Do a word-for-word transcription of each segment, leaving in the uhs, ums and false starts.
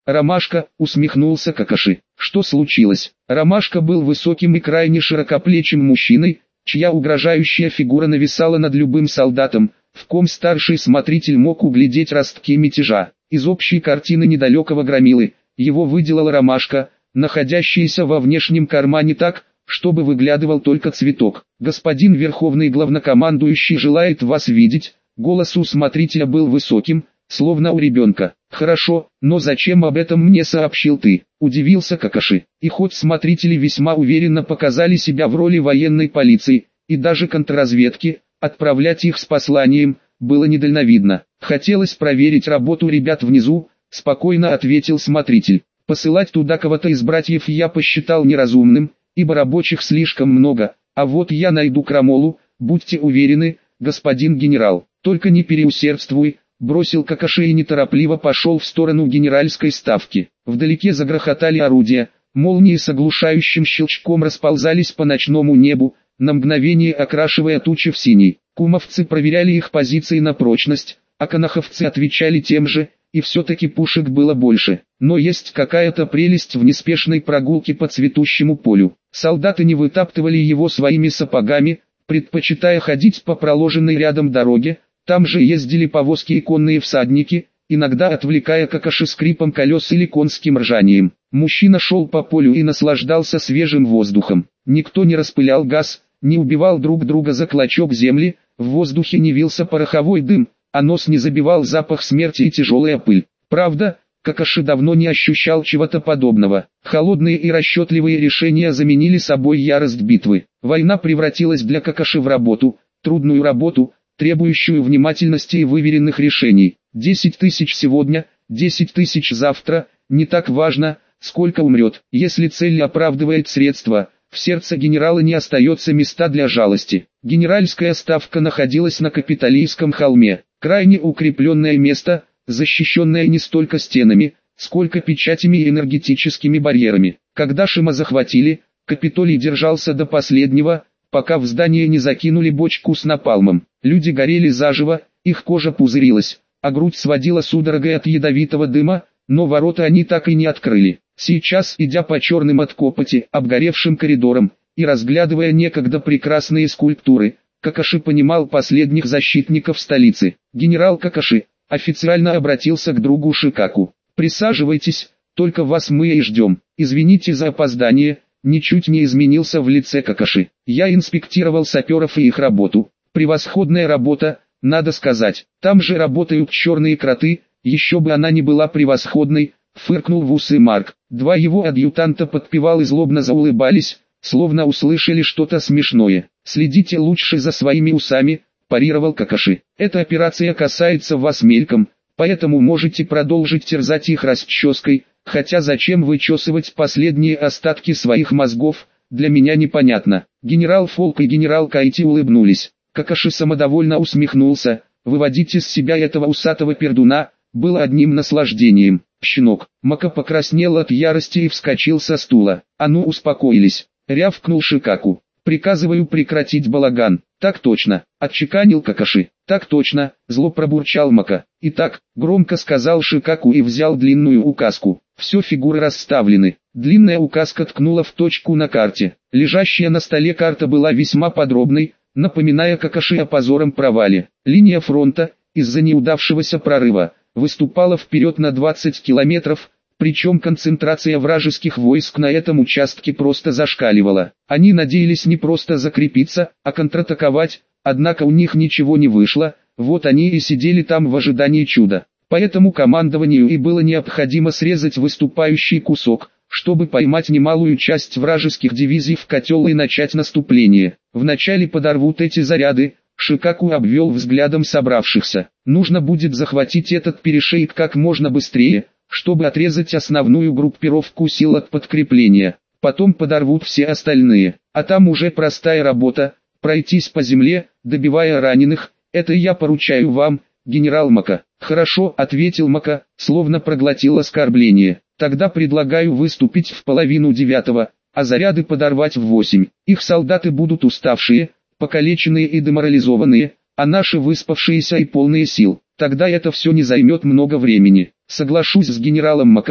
Ромашка, усмехнулся Какаши. Что случилось? Ромашка был высоким и крайне широкоплечим мужчиной, чья угрожающая фигура нависала над любым солдатом, в ком старший смотритель мог углядеть ростки мятежа. Из общей картины недалекого громилы, его выделала ромашка, находящаяся во внешнем кармане так, чтобы выглядывал только цветок. «Господин Верховный Главнокомандующий желает вас видеть». Голос у смотрителя был высоким, словно у ребенка. «Хорошо, но зачем об этом мне сообщил ты?» – удивился Какаши. И хоть смотрители весьма уверенно показали себя в роли военной полиции, и даже контрразведки, отправлять их с посланием, было недальновидно. «Хотелось проверить работу ребят внизу», – спокойно ответил смотритель. «Посылать туда кого-то из братьев я посчитал неразумным, ибо рабочих слишком много, а вот я найду крамолу, будьте уверены, господин генерал, только не переусердствуй», бросил Какаши и неторопливо пошел в сторону генеральской ставки. Вдалеке загрохотали орудия, молнии с оглушающим щелчком расползались по ночному небу, на мгновение окрашивая тучи в синий. Кумовцы проверяли их позиции на прочность, а канаховцы отвечали тем же, и все-таки пушек было больше. Но есть какая-то прелесть в неспешной прогулке по цветущему полю. Солдаты не вытаптывали его своими сапогами, предпочитая ходить по проложенной рядом дороге. Там же ездили повозки и конные всадники, иногда отвлекая Какаши скрипом колес или конским ржанием. Мужчина шел по полю и наслаждался свежим воздухом. Никто не распылял газ, не убивал друг друга за клочок земли, в воздухе не вился пороховой дым, а нос не забивал запах смерти и тяжелая пыль. Правда, Какаши давно не ощущал чего-то подобного. Холодные и расчетливые решения заменили собой ярость битвы. Война превратилась для Какаши в работу, трудную работу, требующую внимательности и выверенных решений. Десять тысяч сегодня, десять тысяч завтра, не так важно, сколько умрет. Если цель оправдывает средства, в сердце генерала не остается места для жалости. Генеральская ставка находилась на Капитолийском холме. Крайне укрепленное место, защищенное не столько стенами, сколько печатями и энергетическими барьерами. Когда Шима захватили, Капитолий держался до последнего, пока в здание не закинули бочку с напалмом. Люди горели заживо, их кожа пузырилась, а грудь сводила судорогой от ядовитого дыма, но ворота они так и не открыли. Сейчас, идя по черным от копоти, обгоревшим коридорам, и разглядывая некогда прекрасные скульптуры, Какаши понимал последних защитников столицы. Генерал Какаши официально обратился к другу Шикаку. «Присаживайтесь, только вас мы и ждем. Извините за опоздание», ничуть не изменился в лице Какаши. «Я инспектировал саперов и их работу. Превосходная работа, надо сказать. Там же работают черные кроты, еще бы она не была превосходной», фыркнул в усы Марк. Два его адъютанта подпевал и злобно заулыбались, словно услышали что-то смешное. «Следите лучше за своими усами», парировал Какаши. «Эта операция касается вас мельком, поэтому можете продолжить терзать их расческой, хотя зачем вычесывать последние остатки своих мозгов, для меня непонятно». Генерал Фолк и генерал Кайти улыбнулись. Какаши самодовольно усмехнулся. Выводить из себя этого усатого пердуна было одним наслаждением. Щенок. Мака покраснел от ярости и вскочил со стула. «А ну успокоились», рявкнул Шикаку. «Приказываю прекратить балаган». «Так точно», отчеканил Какаши. «Так точно», зло пробурчал Мака. «Итак», громко сказал Шикаку и взял длинную указку. Все фигуры расставлены. Длинная указка ткнула в точку на карте. Лежащая на столе карта была весьма подробной, напоминая Какаши о позорном провале. Линия фронта, из-за неудавшегося прорыва, выступала вперед на двадцать километров, причем концентрация вражеских войск на этом участке просто зашкаливала. Они надеялись не просто закрепиться, а контратаковать, однако у них ничего не вышло, вот они и сидели там в ожидании чуда. Поэтому командованию и было необходимо срезать выступающий кусок, чтобы поймать немалую часть вражеских дивизий в котел и начать наступление. Вначале подорвут эти заряды. Шикаку обвел взглядом собравшихся. Нужно будет захватить этот перешейк как можно быстрее, чтобы отрезать основную группировку сил от подкрепления. Потом подорвут все остальные. А там уже простая работа, пройтись по земле, добивая раненых. Это я поручаю вам, генерал Мака. Хорошо, ответил Мака, словно проглотил оскорбление. Тогда предлагаю выступить в половину девятого, а заряды подорвать в восемь. Их солдаты будут уставшие, покалеченные и деморализованные, а наши выспавшиеся и полные сил. Тогда это все не займет много времени. Соглашусь с генералом Мака,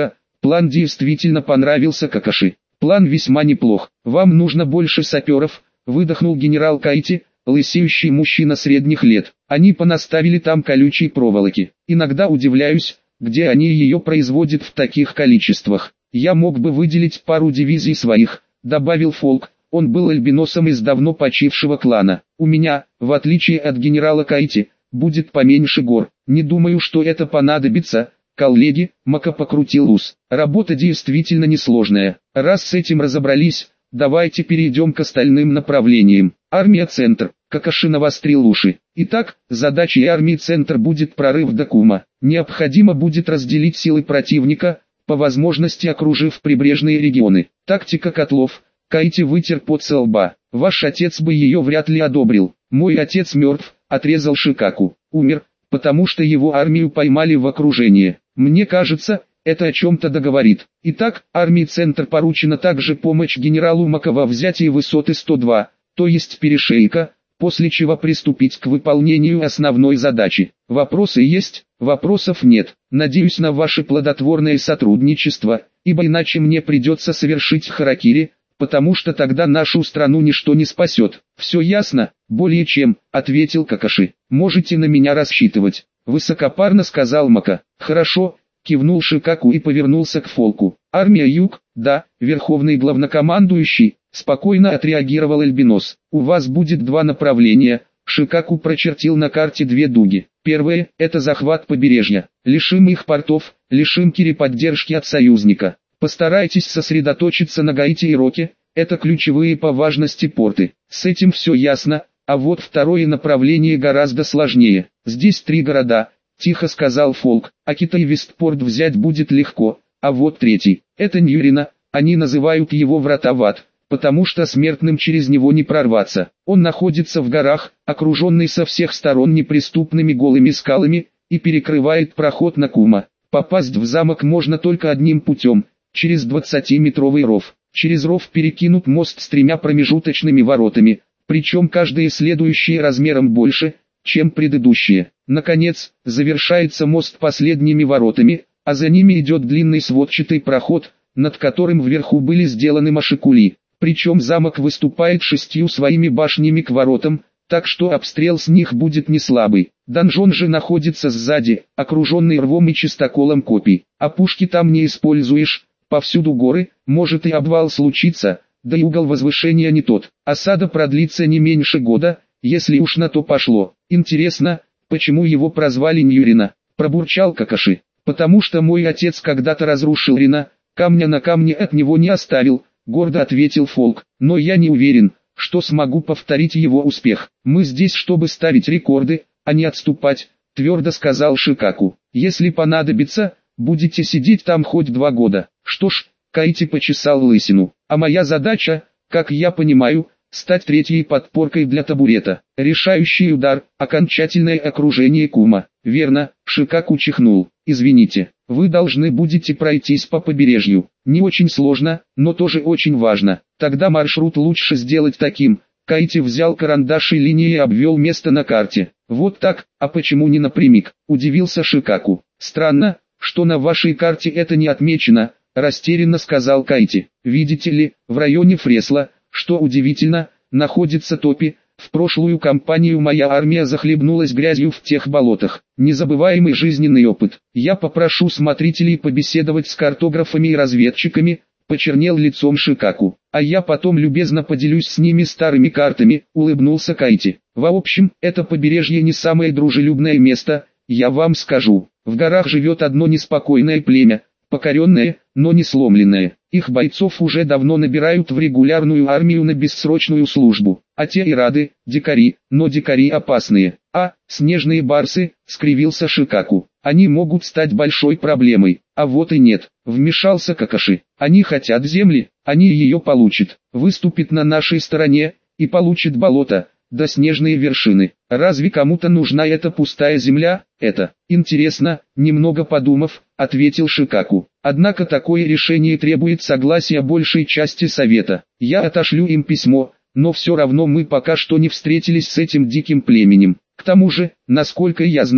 план действительно понравился Какаши. План весьма неплох. Вам нужно больше саперов, выдохнул генерал Кайти, лысеющий мужчина средних лет. Они понаставили там колючей проволоки. Иногда удивляюсь, где они ее производят в таких количествах. Я мог бы выделить пару дивизий своих, добавил Фолк. Он был альбиносом из давно почившего клана. У меня, в отличие от генерала Кайти, будет поменьше гор. Не думаю, что это понадобится. Коллеги, Мака покрутил ус. Работа действительно несложная. Раз с этим разобрались, давайте перейдем к остальным направлениям. Армия Центр. Какаши навострил уши. Итак, задачей армии Центр будет прорыв до Кума. Необходимо будет разделить силы противника, по возможности окружив прибрежные регионы. Тактика котлов. Кайти вытер пот со лба. Ваш отец бы ее вряд ли одобрил. Мой отец мертв, отрезал Шикаку. Умер, потому что его армию поймали в окружение. Мне кажется, это о чем-то договорит. Итак, армии Центр поручена также помощь генералу Мака во взятии высоты сто два, то есть перешейка, после чего приступить к выполнению основной задачи. Вопросы есть? Вопросов нет. Надеюсь на ваше плодотворное сотрудничество, ибо иначе мне придется совершить харакири, потому что тогда нашу страну ничто не спасет. Все ясно? Более чем, ответил Какаши. Можете на меня рассчитывать. Высокопарно сказал Мака. Хорошо, кивнул Шикаку и повернулся к Фолку. Армия Юг, да, верховный главнокомандующий, спокойно отреагировал Альбинос. У вас будет два направления. Шикаку прочертил на карте две дуги. Первое – это захват побережья. Лишим их портов, лишим Кири поддержки от союзника. Постарайтесь сосредоточиться на Гаити и Роке, это ключевые по важности порты. С этим все ясно, а вот второе направление гораздо сложнее. Здесь три города, тихо сказал Фолк, а Китай Вестпорт взять будет легко, а вот третий, это Ньюрина, они называют его врата в ад, потому что смертным через него не прорваться. Он находится в горах, окруженный со всех сторон неприступными голыми скалами, и перекрывает проход на Кума. Попасть в замок можно только одним путем. Через двадцатиметровый ров. Через ров перекинут мост с тремя промежуточными воротами, причем каждое следующее размером больше, чем предыдущее. Наконец, завершается мост последними воротами, а за ними идет длинный сводчатый проход, над которым вверху были сделаны машикули. Причем замок выступает шестью своими башнями к воротам, так что обстрел с них будет не слабый. Донжон же находится сзади, окруженный рвом и чистоколом копий, а пушки там не используешь. Повсюду горы, может и обвал случится, да и угол возвышения не тот. Осада продлится не меньше года, если уж на то пошло. Интересно, почему его прозвали Ньюрина? Пробурчал Какаши. Потому что мой отец когда-то разрушил Рина, камня на камне от него не оставил, гордо ответил Фолк. Но я не уверен, что смогу повторить его успех. Мы здесь, чтобы ставить рекорды, а не отступать, твердо сказал Шикаку. Если понадобится, будете сидеть там хоть два года. Что ж, Кайти почесал лысину. А моя задача, как я понимаю, стать третьей подпоркой для табурета. Решающий удар, окончательное окружение Кума. Верно, Шикаку чихнул. Извините, вы должны будете пройтись по побережью. Не очень сложно, но тоже очень важно. Тогда маршрут лучше сделать таким. Кайти взял карандаш и линией обвел место на карте. Вот так, а почему не напрямик? Удивился Шикаку. Странно, что на вашей карте это не отмечено, растерянно сказал Кайти. Видите ли, в районе Фресла, что удивительно, находится Топи. В прошлую кампанию моя армия захлебнулась грязью в тех болотах. Незабываемый жизненный опыт. Я попрошу смотрителей побеседовать с картографами и разведчиками, почернел лицом Шикаку. А я потом любезно поделюсь с ними старыми картами, улыбнулся Кайти. В общем, это побережье не самое дружелюбное место, я вам скажу. В горах живет одно неспокойное племя, покоренное, но не сломленное. Их бойцов уже давно набирают в регулярную армию на бессрочную службу. А те и рады, дикари, но дикари опасные. А, снежные барсы, скривился Шикаку. Они могут стать большой проблемой. А вот и нет, вмешался Какаши. Они хотят земли, они ее получат. Выступит на нашей стороне, и получит болото, да снежные вершины. Разве кому-то нужна эта пустая земля? Это, интересно, немного подумав, ответил Шикаку. Однако такое решение требует согласия большей части совета. Я отошлю им письмо, но все равно мы пока что не встретились с этим диким племенем. К тому же, насколько я знаю,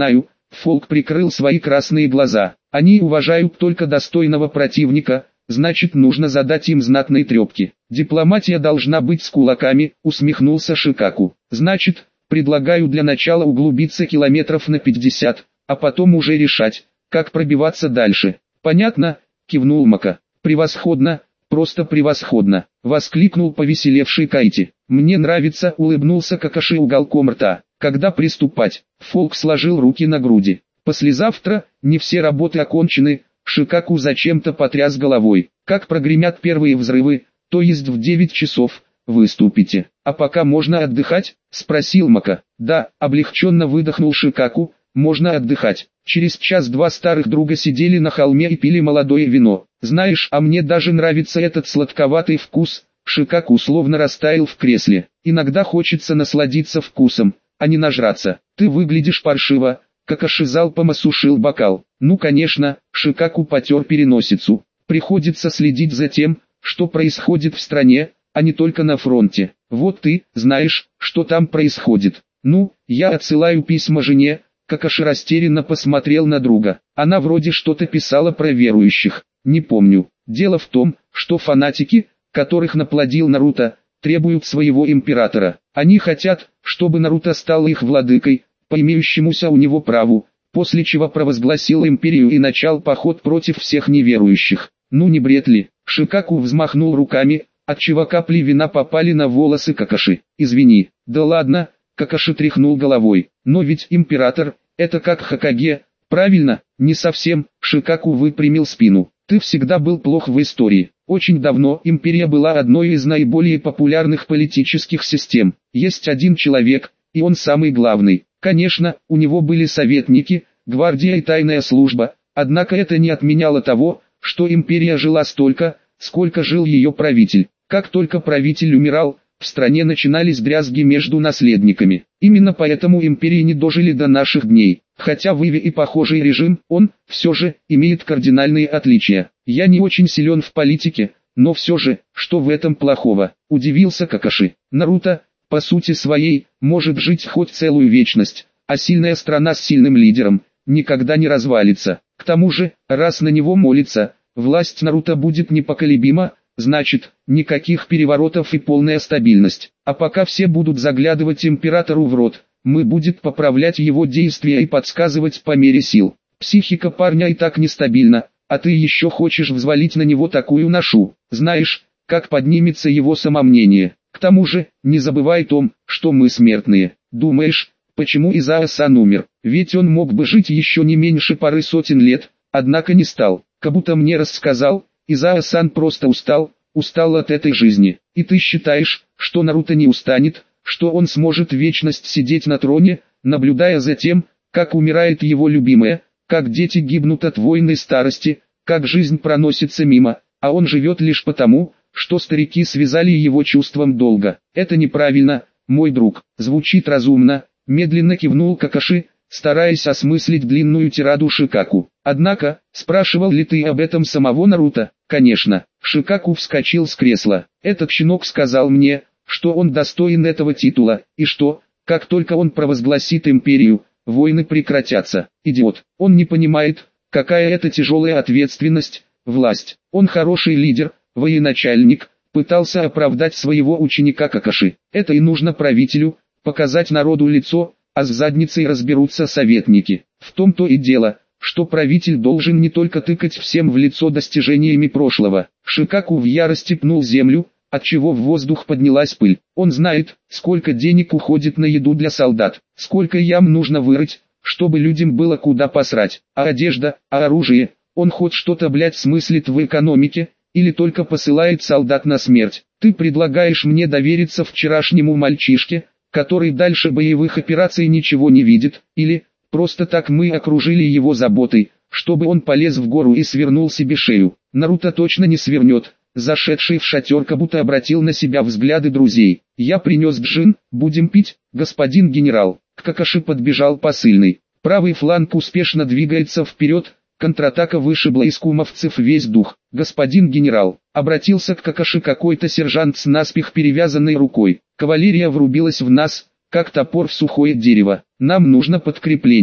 Фолк прикрыл свои красные глаза. Они уважают только достойного противника, значит нужно задать им знатные трепки. Дипломатия должна быть с кулаками, усмехнулся Шикаку. Значит, предлагаю для начала углубиться километров на пятьдесят, а потом уже решать, как пробиваться дальше. Понятно, кивнул Мака. Превосходно, просто превосходно, воскликнул повеселевший Кайти. Мне нравится, улыбнулся Какаши уголком рта. Когда приступать? Фолк сложил руки на груди. Послезавтра, не все работы окончены. Шикаку зачем-то потряс головой. Как прогремят первые взрывы, то есть в девять часов, выступите. А пока можно отдыхать? Спросил Мака. Да, облегченно выдохнул Шикаку, можно отдыхать. Через час-два старых друга сидели на холме и пили молодое вино. Знаешь, а мне даже нравится этот сладковатый вкус. Шикаку словно растаял в кресле. Иногда хочется насладиться вкусом, а не нажраться. Ты выглядишь паршиво. Какаши залпом осушил бокал. Ну конечно, Шикаку потер переносицу. Приходится следить за тем, что происходит в стране, а не только на фронте. Вот ты, знаешь, что там происходит. Ну, я отсылаю письма жене. Какаши растерянно посмотрел на друга. Она вроде что-то писала про верующих. Не помню. Дело в том, что фанатики, которых наплодил Наруто, требуют своего императора. Они хотят, чтобы Наруто стал их владыкой, по имеющемуся у него праву, после чего провозгласил империю и начал поход против всех неверующих. Ну не бред ли? Шикаку взмахнул руками, отчего капли вина попали на волосы Какаши. Извини. Да ладно, Какаши тряхнул головой. Но ведь император, это как Хокаге, правильно? Не совсем. Шикаку выпрямил спину. Ты всегда был плох в истории. Очень давно империя была одной из наиболее популярных политических систем. Есть один человек, и он самый главный. Конечно, у него были советники, гвардия и тайная служба, однако это не отменяло того, что империя жила столько, сколько жил ее правитель. Как только правитель умирал, в стране начинались дрязги между наследниками. Именно поэтому империи не дожили до наших дней. Хотя в Иве и похожий режим, он, все же, имеет кардинальные отличия. Я не очень силен в политике, но все же, что в этом плохого? Удивился Какаши. Наруто, по сути своей, может жить хоть целую вечность, а сильная страна с сильным лидером никогда не развалится. К тому же, раз на него молится, власть Наруто будет непоколебима, значит, никаких переворотов и полная стабильность. А пока все будут заглядывать императору в рот, мы будет поправлять его действия и подсказывать по мере сил. Психика парня и так нестабильна, а ты еще хочешь взвалить на него такую ношу. Знаешь, как поднимется его самомнение. К тому же, не забывай о том, что мы смертные. Думаешь, почему Изаа-сан умер? Ведь он мог бы жить еще не меньше пары сотен лет, однако не стал. Как будто мне рассказал, Изаа-сан просто устал, устал от этой жизни. И ты считаешь, что Наруто не устанет, что он сможет вечность сидеть на троне, наблюдая за тем, как умирает его любимая, как дети гибнут от войны и старости, как жизнь проносится мимо, а он живет лишь потому, что старики связали его чувством долга. Это неправильно, мой друг. Звучит разумно, медленно кивнул Какаши, стараясь осмыслить длинную тираду Шикаку. Однако, спрашивал ли ты об этом самого Наруто? Конечно. Шикаку вскочил с кресла. Этот щенок сказал мне, что он достоин этого титула, и что, как только он провозгласит империю, войны прекратятся. Идиот. Он не понимает, какая это тяжелая ответственность, власть. Он хороший лидер, военачальник, пытался оправдать своего ученика Какаши. Это и нужно правителю, показать народу лицо, а с задницей разберутся советники. В том-то и дело, что правитель должен не только тыкать всем в лицо достижениями прошлого. Шикаку в ярости пнул землю, отчего в воздух поднялась пыль. Он знает, сколько денег уходит на еду для солдат, сколько ям нужно вырыть, чтобы людям было куда посрать. А одежда, а оружие, он хоть что-то блять смыслит в экономике, или только посылает солдат на смерть. Ты предлагаешь мне довериться вчерашнему мальчишке, который дальше боевых операций ничего не видит, или просто так мы окружили его заботой, чтобы он полез в гору и свернул себе шею. Наруто точно не свернет. Зашедший в шатер Кабуто обратил на себя взгляды друзей. Я принес джин, будем пить, господин генерал. К Какаши подбежал посыльный. Правый фланг успешно двигается вперед. Контратака вышибла из кумовцев весь дух. Господин генерал, обратился к Какаши какой-то сержант с наспех перевязанной рукой. Кавалерия врубилась в нас, как топор в сухое дерево. Нам нужно подкрепление.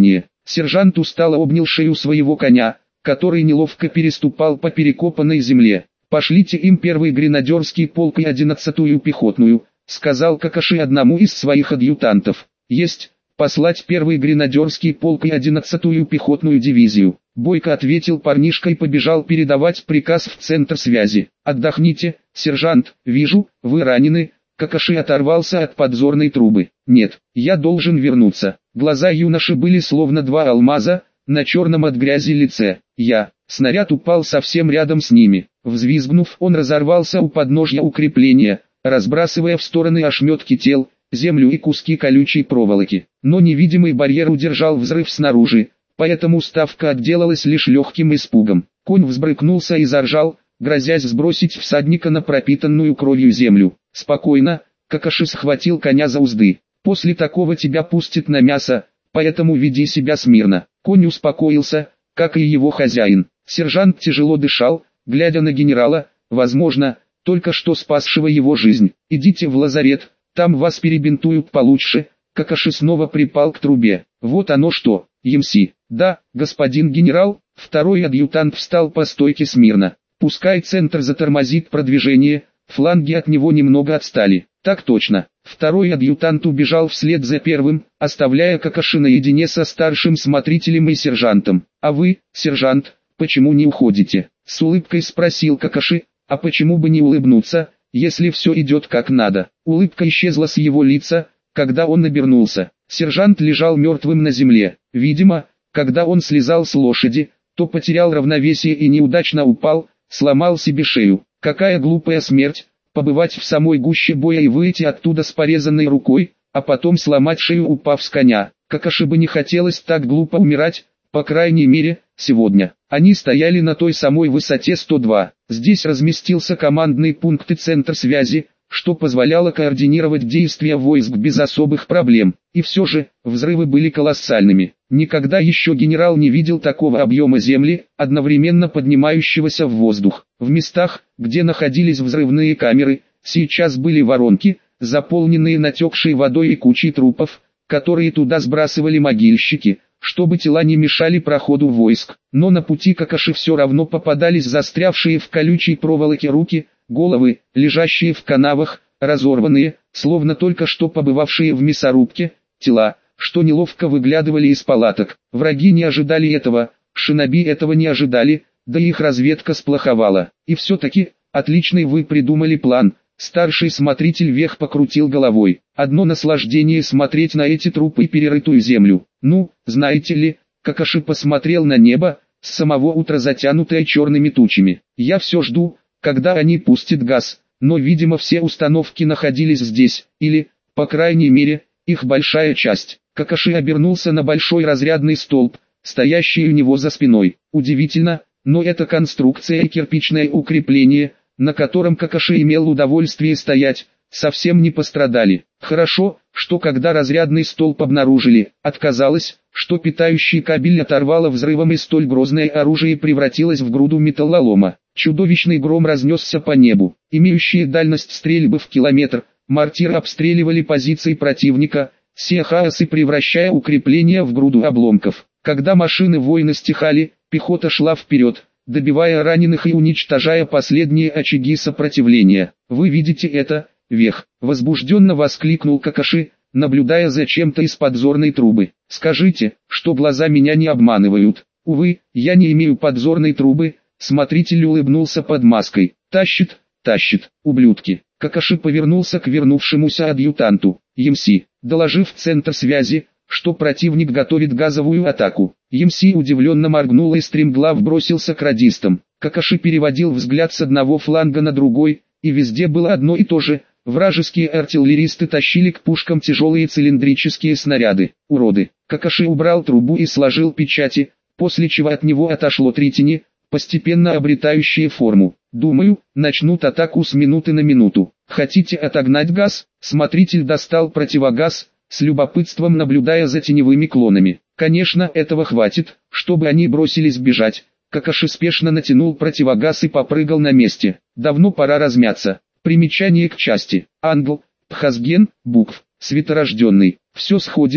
Сержант устало обнял шею своего коня, который неловко переступал по перекопанной земле. «Пошлите им первый гренадерский полк и одиннадцатую пехотную», — сказал Какаши одному из своих адъютантов. «Есть, послать первый гренадерский полк и одиннадцатую пехотную дивизию», — бойко ответил парнишка и побежал передавать приказ в центр связи. «Отдохните, сержант, вижу, вы ранены». Какаши оторвался от подзорной трубы. «Нет, я должен вернуться». Глаза юноши были словно два алмаза, на черном от грязи лице. «Я». Снаряд упал совсем рядом с ними. Взвизгнув, он разорвался у подножья укрепления, разбрасывая в стороны ошметки тел, землю и куски колючей проволоки. Но невидимый барьер удержал взрыв снаружи, поэтому ставка отделалась лишь легким испугом. Конь взбрыкнулся и заржал, грозясь сбросить всадника на пропитанную кровью землю. «Спокойно», — Какаши схватил коня за узды. «После такого тебя пустят на мясо, поэтому веди себя смирно». Конь успокоился, как и его хозяин. Сержант тяжело дышал, глядя на генерала, возможно, только что спасшего его жизнь. «Идите в лазарет, там вас перебинтуют получше». Какаши снова припал к трубе. «Вот оно что, ЕМС». «Да, господин генерал». Второй адъютант встал по стойке смирно. «Пускай центр затормозит продвижение, фланги от него немного отстали». «Так точно». Второй адъютант убежал вслед за первым, оставляя Какаши наедине со старшим смотрителем и сержантом. «А вы, сержант, почему не уходите?» — с улыбкой спросил Какаши. «А почему бы не улыбнуться, если все идет как надо?» Улыбка исчезла с его лица, когда он обернулся. Сержант лежал мертвым на земле. Видимо, когда он слезал с лошади, то потерял равновесие и неудачно упал, сломал себе шею. Какая глупая смерть! Побывать в самой гуще боя и выйти оттуда с порезанной рукой, а потом сломать шею, упав с коня. Какаши бы не хотелось так глупо умирать, по крайней мере, сегодня. Они стояли на той самой высоте сто два. Здесь разместился командный пункт и центр связи, что позволяло координировать действия войск без особых проблем. И все же, взрывы были колоссальными. Никогда еще генерал не видел такого объема земли, одновременно поднимающегося в воздух. В местах, где находились взрывные камеры, сейчас были воронки, заполненные натекшей водой и кучей трупов, которые туда сбрасывали могильщики, чтобы тела не мешали проходу войск. Но на пути Какаши все равно попадались застрявшие в колючей проволоке руки, головы, лежащие в канавах, разорванные, словно только что побывавшие в мясорубке, тела, что неловко выглядывали из палаток. Враги не ожидали этого, шиноби этого не ожидали, да и их разведка сплоховала. И все-таки, отличный вы придумали план. Старший смотритель Вех покрутил головой. Одно наслаждение смотреть на эти трупы и перерытую землю. Ну, знаете ли, Какаши посмотрел на небо, с самого утра затянутое черными тучами. Я все жду, когда они пустят газ, но видимо все установки находились здесь, или, по крайней мере, их большая часть. Какаши обернулся на большой разрядный столб, стоящий у него за спиной. Удивительно, но эта конструкция и кирпичное укрепление, на котором Какаши имел удовольствие стоять, совсем не пострадали. Хорошо, что когда разрядный столб обнаружили, отказалось, что питающий кабель оторвало взрывом и столь грозное оружие превратилось в груду металлолома. Чудовищный гром разнесся по небу. Имеющие дальность стрельбы в километр, мортиры обстреливали позиции противника, сея хаос и превращая укрепления в груду обломков. Когда машины воина стихали, пехота шла вперед, добивая раненых и уничтожая последние очаги сопротивления. «Вы видите это, Вех?» — возбужденно воскликнул Какаши, наблюдая за чем-то из подзорной трубы. «Скажите, что глаза меня не обманывают?» «Увы, я не имею подзорной трубы», — смотритель улыбнулся под маской. «Тащит, тащит, ублюдки». Какаши повернулся к вернувшемуся адъютанту. «ЕМС, доложив в центр связи, что противник готовит газовую атаку». ЕМС удивленно моргнул и стремглав бросился к радистам. Какаши переводил взгляд с одного фланга на другой, и везде было одно и то же. Вражеские артиллеристы тащили к пушкам тяжелые цилиндрические снаряды. Уроды. Какаши убрал трубу и сложил печати, после чего от него отошло три тени, постепенно обретающие форму. «Думаю, начнут атаку с минуты на минуту. Хотите отогнать газ?» Смотритель достал противогаз, с любопытством наблюдая за теневыми клонами. «Конечно, этого хватит, чтобы они бросились бежать». Какаши спешно натянул противогаз и попрыгал на месте. «Давно пора размяться». Примечание к части. Англ, Пхазген, букв, светорожденный. Все сходится,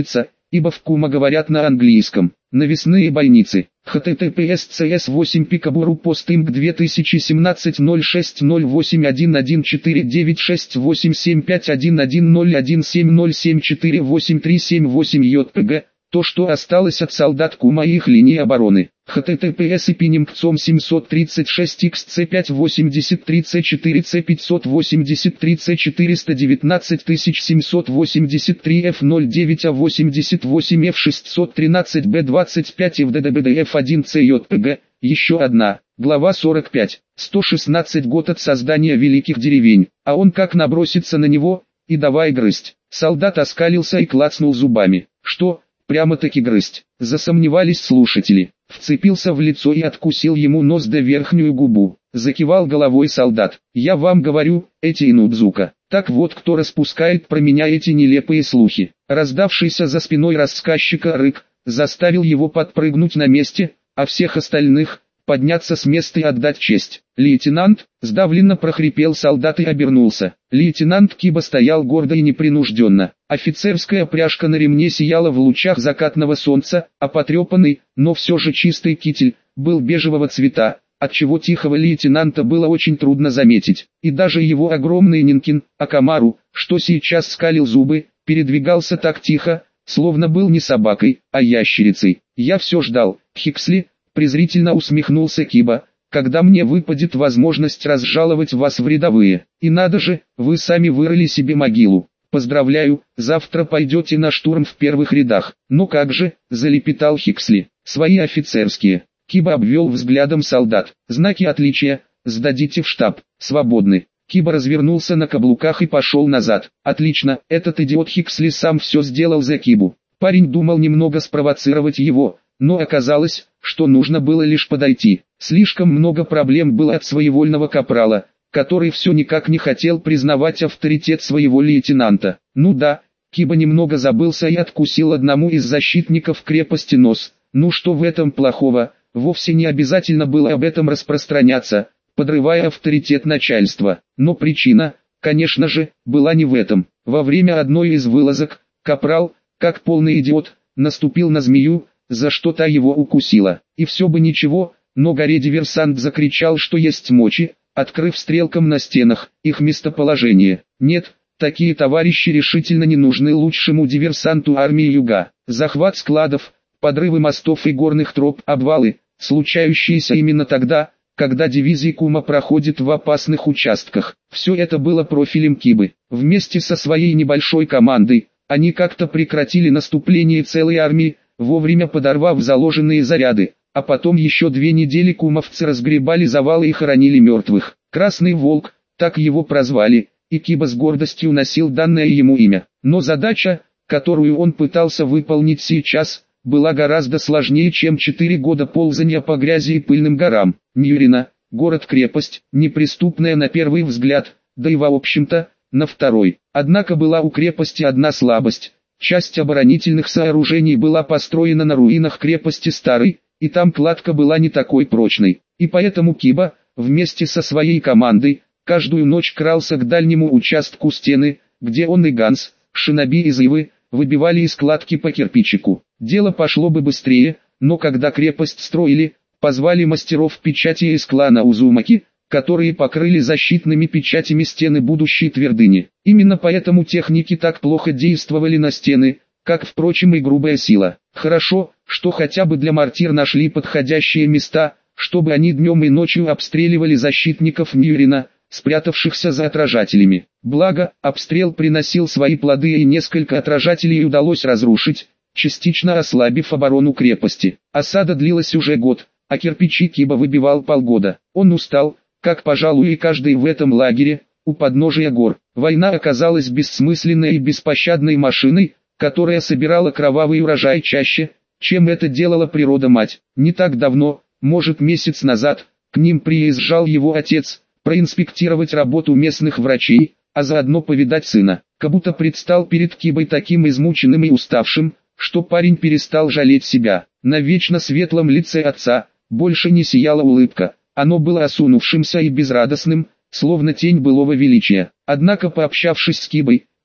ибо в Кума говорят на английском. Навесные больницы. https cs восемь пикабуру постинг две тысячи семнадцать ноль шесть ноль восемь один один четыре девять шесть восемь семь пять один один ноль один семь ноль семь четыре восемь три семь восемь jpg. То, что осталось от солдат Кума и их линии обороны. https ипинимкцом семьсот тридцать шесть икс си пять восемьдесят три си четыре си пятьсот восемьдесят три си четыреста девятнадцать семьсот восемьдесят три эф ноль девять а восемьдесят восемь эф шестьсот тринадцать бэ двадцать пять и в ддбдф один си jpg. Еще одна. Глава сорок пять. сто шестнадцать год от создания великих деревень, а он как набросится на него, и давай грызть. Солдат оскалился и клацнул зубами. Что? Прямо-таки грызть. Засомневались слушатели. Вцепился в лицо и откусил ему нос да верхнюю губу. Закивал головой солдат. Я вам говорю, эти инудзука. Так вот кто распускает про меня эти нелепые слухи. Раздавшийся за спиной рассказчика рык заставил его подпрыгнуть на месте, а всех остальных подняться с места и отдать честь. «Лейтенант!» – сдавленно прохрипел солдат и обернулся. Лейтенант Киба стоял гордо и непринужденно. Офицерская пряжка на ремне сияла в лучах закатного солнца, а потрепанный, но все же чистый китель, был бежевого цвета, отчего тихого лейтенанта было очень трудно заметить. И даже его огромный Нинкин, Акамару, что сейчас скалил зубы, передвигался так тихо, словно был не собакой, а ящерицей. «Я все ждал, Хиксли», — презрительно усмехнулся Киба, «когда мне выпадет возможность разжаловать вас в рядовые. И надо же, вы сами вырыли себе могилу. Поздравляю, завтра пойдете на штурм в первых рядах». «Ну как же», — залепетал Хиксли, «свои офицерские». Киба обвел взглядом солдат. «Знаки отличия, сдадите в штаб, свободны». Киба развернулся на каблуках и пошел назад. «Отлично, этот идиот Хиксли сам все сделал за Кибу». Парень думал немного спровоцировать его, но оказалось, что нужно было лишь подойти. Слишком много проблем было от своевольного капрала, который все никак не хотел признавать авторитет своего лейтенанта. Ну да, Киба немного забылся и откусил одному из защитников крепости нос. Ну что в этом плохого, вовсе не обязательно было об этом распространяться, подрывая авторитет начальства. Но причина, конечно же, была не в этом. Во время одной из вылазок, капрал, как полный идиот, наступил на змею, за что та его укусила. И все бы ничего, но горе-диверсант закричал, что есть мочи, открыв стрелкам на стенах их местоположение. Нет, такие товарищи решительно не нужны лучшему диверсанту армии Юга. Захват складов, подрывы мостов и горных троп, обвалы, случающиеся именно тогда, когда дивизии Кума проходят в опасных участках. Все это было профилем Кибы. Вместе со своей небольшой командой, они как-то прекратили наступление целой армии, вовремя подорвав заложенные заряды, а потом еще две недели кумовцы разгребали завалы и хоронили мертвых. «Красный волк», так его прозвали, и Киба с гордостью носил данное ему имя. Но задача, которую он пытался выполнить сейчас, была гораздо сложнее, чем четыре года ползания по грязи и пыльным горам. Ньюрина, город-крепость, неприступная на первый взгляд, да и в общем-то, на второй. Однако была у крепости одна слабость. Часть оборонительных сооружений была построена на руинах крепости старой, и там кладка была не такой прочной. И поэтому Киба, вместе со своей командой, каждую ночь крался к дальнему участку стены, где он и Ганс, шиноби из Ивы, выбивали из кладки по кирпичику. Дело пошло бы быстрее, но когда крепость строили, позвали мастеров печати из клана Узумаки, которые покрыли защитными печатями стены будущей твердыни. Именно поэтому техники так плохо действовали на стены, как, впрочем, и грубая сила. Хорошо, что хотя бы для мортир нашли подходящие места, чтобы они днем и ночью обстреливали защитников Ньюрина, спрятавшихся за отражателями. Благо, обстрел приносил свои плоды и несколько отражателей удалось разрушить, частично ослабив оборону крепости. Осада длилась уже год, а кирпичи Киба выбивал полгода. Он устал, как, пожалуй, и каждый в этом лагере, у подножия гор. Война оказалась бессмысленной и беспощадной машиной, которая собирала кровавый урожай чаще, чем это делала природа-мать. Не так давно, может месяц назад, к ним приезжал его отец, проинспектировать работу местных врачей, а заодно повидать сына. Как будто предстал перед Кибой таким измученным и уставшим, что парень перестал жалеть себя. На вечно светлом лице отца больше не сияла улыбка. Оно было осунувшимся и безрадостным, словно тень былого величия. Однако, пообщавшись с Кибой,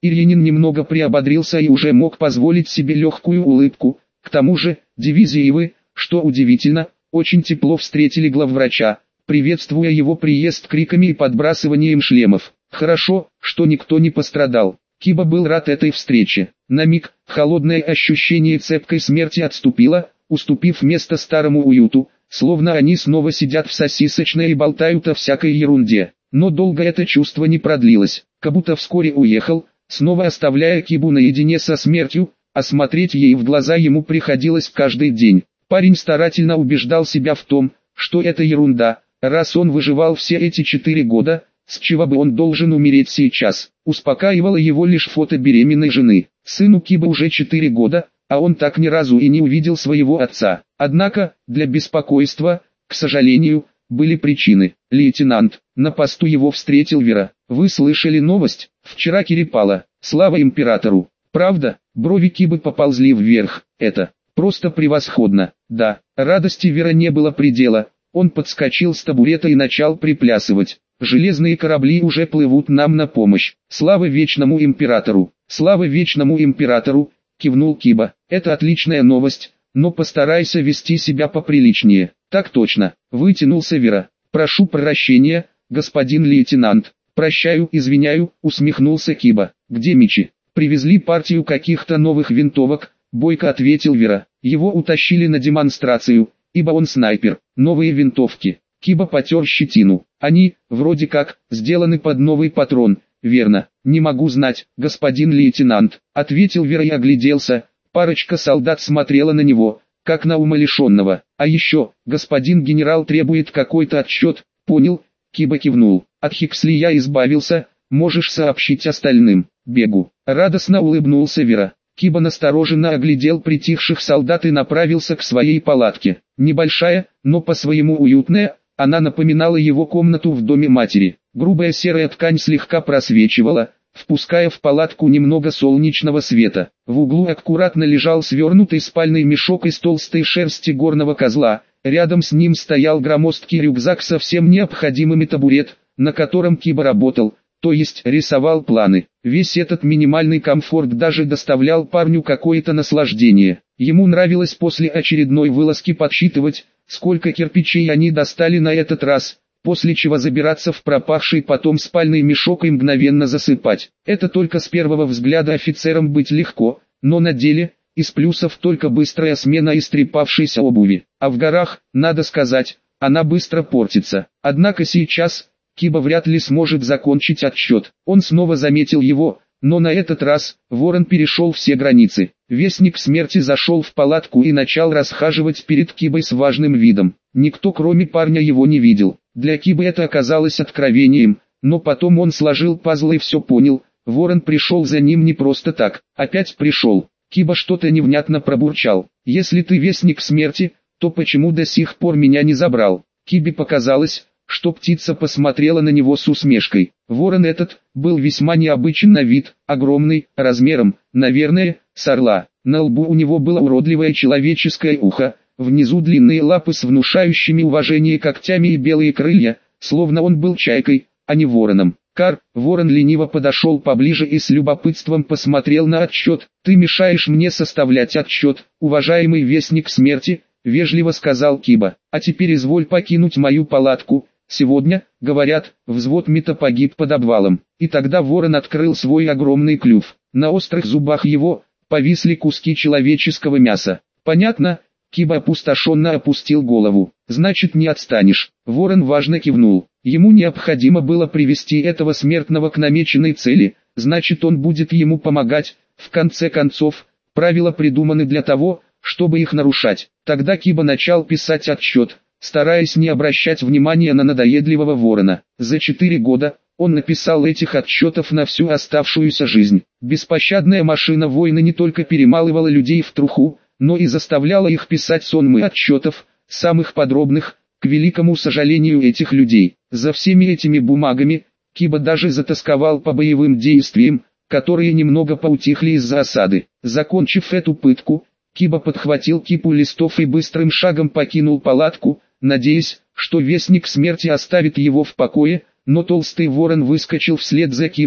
Ильинин немного приободрился и уже мог позволить себе легкую улыбку. К тому же, Дивизиевы, что удивительно, очень тепло встретили главврача, приветствуя его приезд криками и подбрасыванием шлемов. Хорошо, что никто не пострадал. Киба был рад этой встрече. На миг, холодное ощущение цепкой смерти отступило, уступив место старому уюту, словно они снова сидят в сосисочной и болтают о всякой ерунде. Но долго это чувство не продлилось. Кабута вскоре уехал, снова оставляя Кибу наедине со смертью, а смотреть ей в глаза ему приходилось каждый день. Парень старательно убеждал себя в том, что это ерунда, раз он выживал все эти четыре года, с чего бы он должен умереть сейчас. Успокаивало его лишь фото беременной жены. Сыну Киба уже четыре года, а он так ни разу и не увидел своего отца. Однако, для беспокойства, к сожалению, были причины. Лейтенант, на посту его встретил Вера. Вы слышали новость? Вчера Кирипала. Слава императору. Правда? Брови Кибы поползли вверх. Это просто превосходно. Да, радости Вера не было предела. Он подскочил с табурета и начал приплясывать. Железные корабли уже плывут нам на помощь. Слава вечному императору! Слава вечному императору! Кивнул Киба. Это отличная новость, но постарайся вести себя поприличнее. Так точно. Вытянулся Вера. Прошу прощения, господин лейтенант. Прощаю, извиняю, усмехнулся Киба. Где мечи? Привезли партию каких-то новых винтовок, бойко ответил Вера. Его утащили на демонстрацию, ибо он снайпер. Новые винтовки. Киба потер щетину. Они, вроде как, сделаны под новый патрон. Верно. Не могу знать, господин лейтенант, ответил Вера и огляделся. Парочка солдат смотрела на него, как на умалишенного. А еще, господин генерал требует какой-то отчет. Понял? Киба кивнул. От Хиксли я избавился, можешь сообщить остальным. Бегу. Радостно улыбнулся Вера. Киба настороженно оглядел притихших солдат и направился к своей палатке. Небольшая, но по-своему уютная, она напоминала его комнату в доме матери. Грубая серая ткань слегка просвечивала, впуская в палатку немного солнечного света. В углу аккуратно лежал свернутый спальный мешок из толстой шерсти горного козла. Рядом с ним стоял громоздкий рюкзак со всем необходимым и табурет, на котором Киба работал, то есть рисовал планы. Весь этот минимальный комфорт даже доставлял парню какое-то наслаждение. Ему нравилось после очередной вылазки подсчитывать, сколько кирпичей они достали на этот раз, после чего забираться в пропахший потом спальный мешок и мгновенно засыпать. Это только с первого взгляда офицером быть легко, но на деле, из плюсов только быстрая смена истрепавшейся обуви. А в горах, надо сказать, она быстро портится. Однако сейчас Киба вряд ли сможет закончить отсчет. Он снова заметил его, но на этот раз ворон перешел все границы. Вестник смерти зашел в палатку и начал расхаживать перед Кибой с важным видом. Никто кроме парня его не видел. Для Кибы это оказалось откровением, но потом он сложил пазлы и все понял. Ворон пришел за ним не просто так. Опять пришел. Киба что-то невнятно пробурчал. «Если ты вестник смерти, то почему до сих пор меня не забрал?» Кибе показалось, что птица посмотрела на него с усмешкой. Ворон этот был весьма необычен на вид, огромный, размером, наверное, с орла. На лбу у него было уродливое человеческое ухо, внизу длинные лапы с внушающими уважение когтями и белые крылья, словно он был чайкой, а не вороном. Кар, ворон лениво подошел поближе и с любопытством посмотрел на отчет. «Ты мешаешь мне составлять отчет, уважаемый вестник смерти», — вежливо сказал Киба. «А теперь изволь покинуть мою палатку. Сегодня, говорят, взвод МИТа погиб под обвалом». И тогда ворон открыл свой огромный клюв. На острых зубах его повисли куски человеческого мяса. «Понятно?» Киба опустошенно опустил голову. «Значит, не отстанешь». Ворон важно кивнул. Ему необходимо было привести этого смертного к намеченной цели, значит, он будет ему помогать. В конце концов, правила придуманы для того, чтобы их нарушать. Тогда Киба начал писать отчет, стараясь не обращать внимания на надоедливого ворона. За четыре года он написал этих отчетов на всю оставшуюся жизнь. Беспощадная машина войны не только перемалывала людей в труху, но и заставляла их писать сонмы отчетов, самых подробных, к великому сожалению этих людей. За всеми этими бумагами, Киба даже затасковал по боевым действиям, которые немного поутихли из-за осады. Закончив эту пытку, Киба подхватил кипу листов и быстрым шагом покинул палатку, надеясь, что вестник смерти оставит его в покое, но толстый ворон выскочил вслед за Кибой.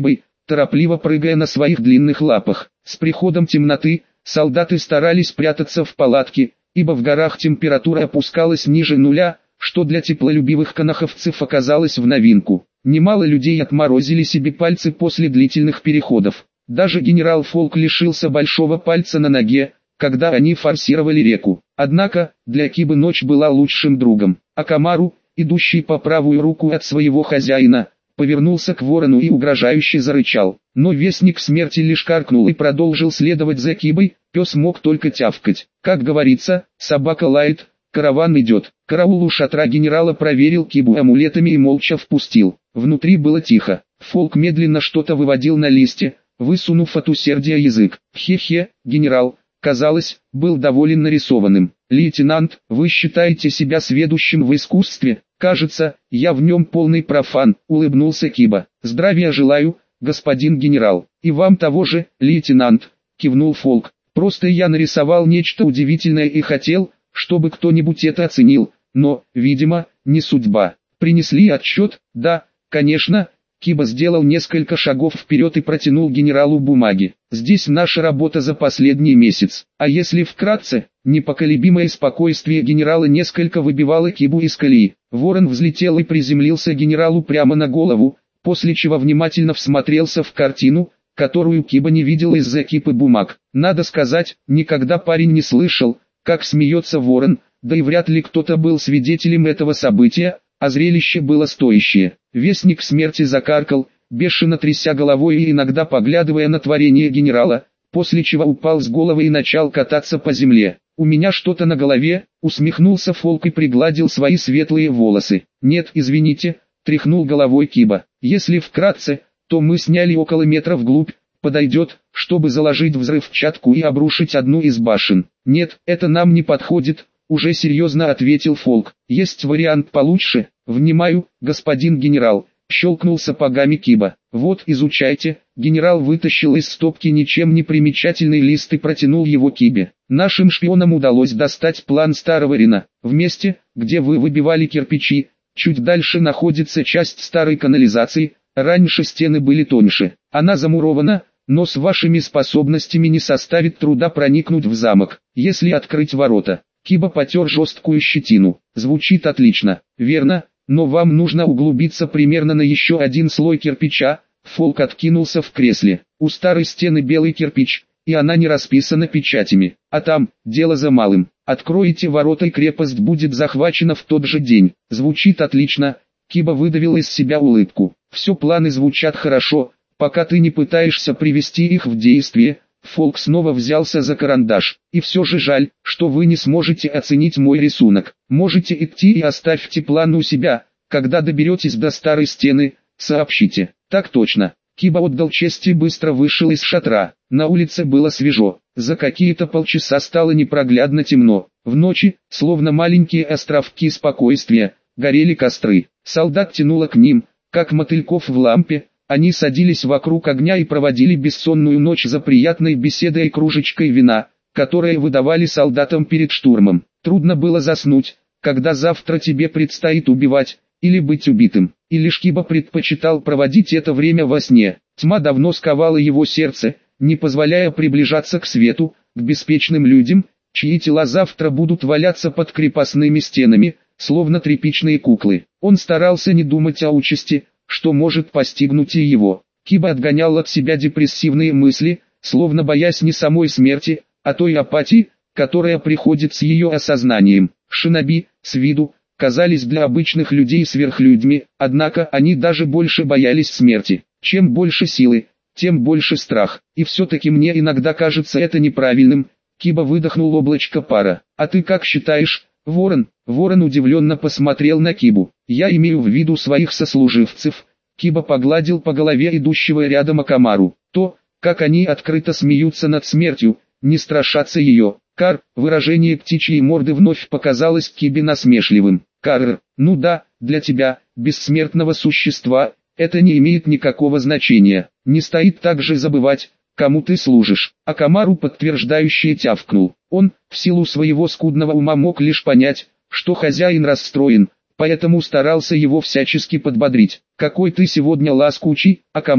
торопливо прыгая на своих длинных лапах. С приходом темноты, солдаты старались прятаться в палатке, ибо в горах температура опускалась ниже нуля, что для теплолюбивых канаховцев оказалось в новинку. Немало людей отморозили себе пальцы после длительных переходов. Даже генерал Фолк лишился большого пальца на ноге, когда они форсировали реку. Однако, для Кибы ночь была лучшим другом. Акамару, идущий по правую руку от своего хозяина, повернулся к ворону и угрожающе зарычал. Но вестник смерти лишь каркнул и продолжил следовать за Кибой. Пес мог только тявкать. Как говорится, собака лает, караван идет. Караул у шатра генерала проверил Кибу амулетами и молча впустил. Внутри было тихо. Фолк медленно что-то выводил на листе, высунув от усердия язык. Хе-хе, генерал, казалось, был доволен нарисованным. Лейтенант, вы считаете себя сведущим в искусстве? Кажется, я в нем полный профан, улыбнулся Киба. Здравия желаю, господин генерал. И вам того же, лейтенант, кивнул Фолк. Просто я нарисовал нечто удивительное и хотел, чтобы кто-нибудь это оценил, но, видимо, не судьба. Принесли отчет? Да, конечно. Киба сделал несколько шагов вперед и протянул генералу бумаги. Здесь наша работа за последний месяц. А если вкратце, непоколебимое спокойствие генерала несколько выбивало Кибу из колеи. Ворон взлетел и приземлился генералу прямо на голову, после чего внимательно всмотрелся в картину, которую Киба не видел из-за кипы бумаг. Надо сказать, никогда парень не слышал, как смеется ворон, да и вряд ли кто-то был свидетелем этого события, а зрелище было стоящее. Вестник смерти закаркал, бешено тряся головой и иногда поглядывая на творение генерала, после чего упал с головы и начал кататься по земле. «У меня что-то на голове», — усмехнулся Фолк и пригладил свои светлые волосы. «Нет, извините», — тряхнул головой Киба. «Если вкратце, то мы сняли около метра вглубь, подойдет, чтобы заложить взрывчатку и обрушить одну из башен». «Нет, это нам не подходит», — уже серьезно ответил Фолк. «Есть вариант получше». «Внимаю, господин генерал», — щелкнул сапогами Киба. «Вот, изучайте». Генерал вытащил из стопки ничем не примечательный лист и протянул его Кибе. «Нашим шпионам удалось достать план старого Рина. В месте, где вы выбивали кирпичи, чуть дальше находится часть старой канализации. Раньше стены были тоньше. Она замурована, но с вашими способностями не составит труда проникнуть в замок, если открыть ворота». Киба потер жесткую щетину. «Звучит отлично». «Верно, но вам нужно углубиться примерно на еще один слой кирпича». Фолк откинулся в кресле. «У старой стены белый кирпич, и она не расписана печатями. А там, дело за малым. Откроете ворота и крепость будет захвачена в тот же день». «Звучит отлично». Киба выдавил из себя улыбку. «Все планы звучат хорошо, пока ты не пытаешься привести их в действие». Фолк снова взялся за карандаш. «И все же жаль, что вы не сможете оценить мой рисунок. Можете идти и оставьте план у себя. Когда доберетесь до старой стены, сообщите». «Так точно». Киба отдал честь и быстро вышел из шатра. На улице было свежо. За какие-то полчаса стало непроглядно темно. В ночи, словно маленькие островки спокойствия, горели костры. Солдат тянуло к ним, как мотыльков в лампе. Они садились вокруг огня и проводили бессонную ночь за приятной беседой и кружечкой вина, которые выдавали солдатам перед штурмом. Трудно было заснуть, когда завтра тебе предстоит убивать, или быть убитым. И лишь Киба предпочитал проводить это время во сне. Тьма давно сковала его сердце, не позволяя приближаться к свету, к беспечным людям, чьи тела завтра будут валяться под крепостными стенами, словно тряпичные куклы. Он старался не думать о участи, что может постигнуть и его. Киба отгонял от себя депрессивные мысли, словно боясь не самой смерти, а той апатии, которая приходит с ее осознанием. Шиноби, с виду, казались для обычных людей сверхлюдьми, однако они даже больше боялись смерти. Чем больше силы, тем больше страх. И все-таки мне иногда кажется это неправильным. Киба выдохнул облачко пара. «А ты как считаешь, Ворон?» Ворон удивленно посмотрел на Кибу. «Я имею в виду своих сослуживцев». Киба погладил по голове идущего рядом Акамару. То, как они открыто смеются над смертью, не страшатся ее. Кар, выражение птичьей морды вновь показалось Кибе насмешливым. Кар, ну да, для тебя, бессмертного существа, это не имеет никакого значения. Не стоит также забывать, кому ты служишь. Акамару подтверждающе тявкнул. Он, в силу своего скудного ума, мог лишь понять, что хозяин расстроен, поэтому старался его всячески подбодрить. «Какой ты сегодня ласкучий, Акамару»,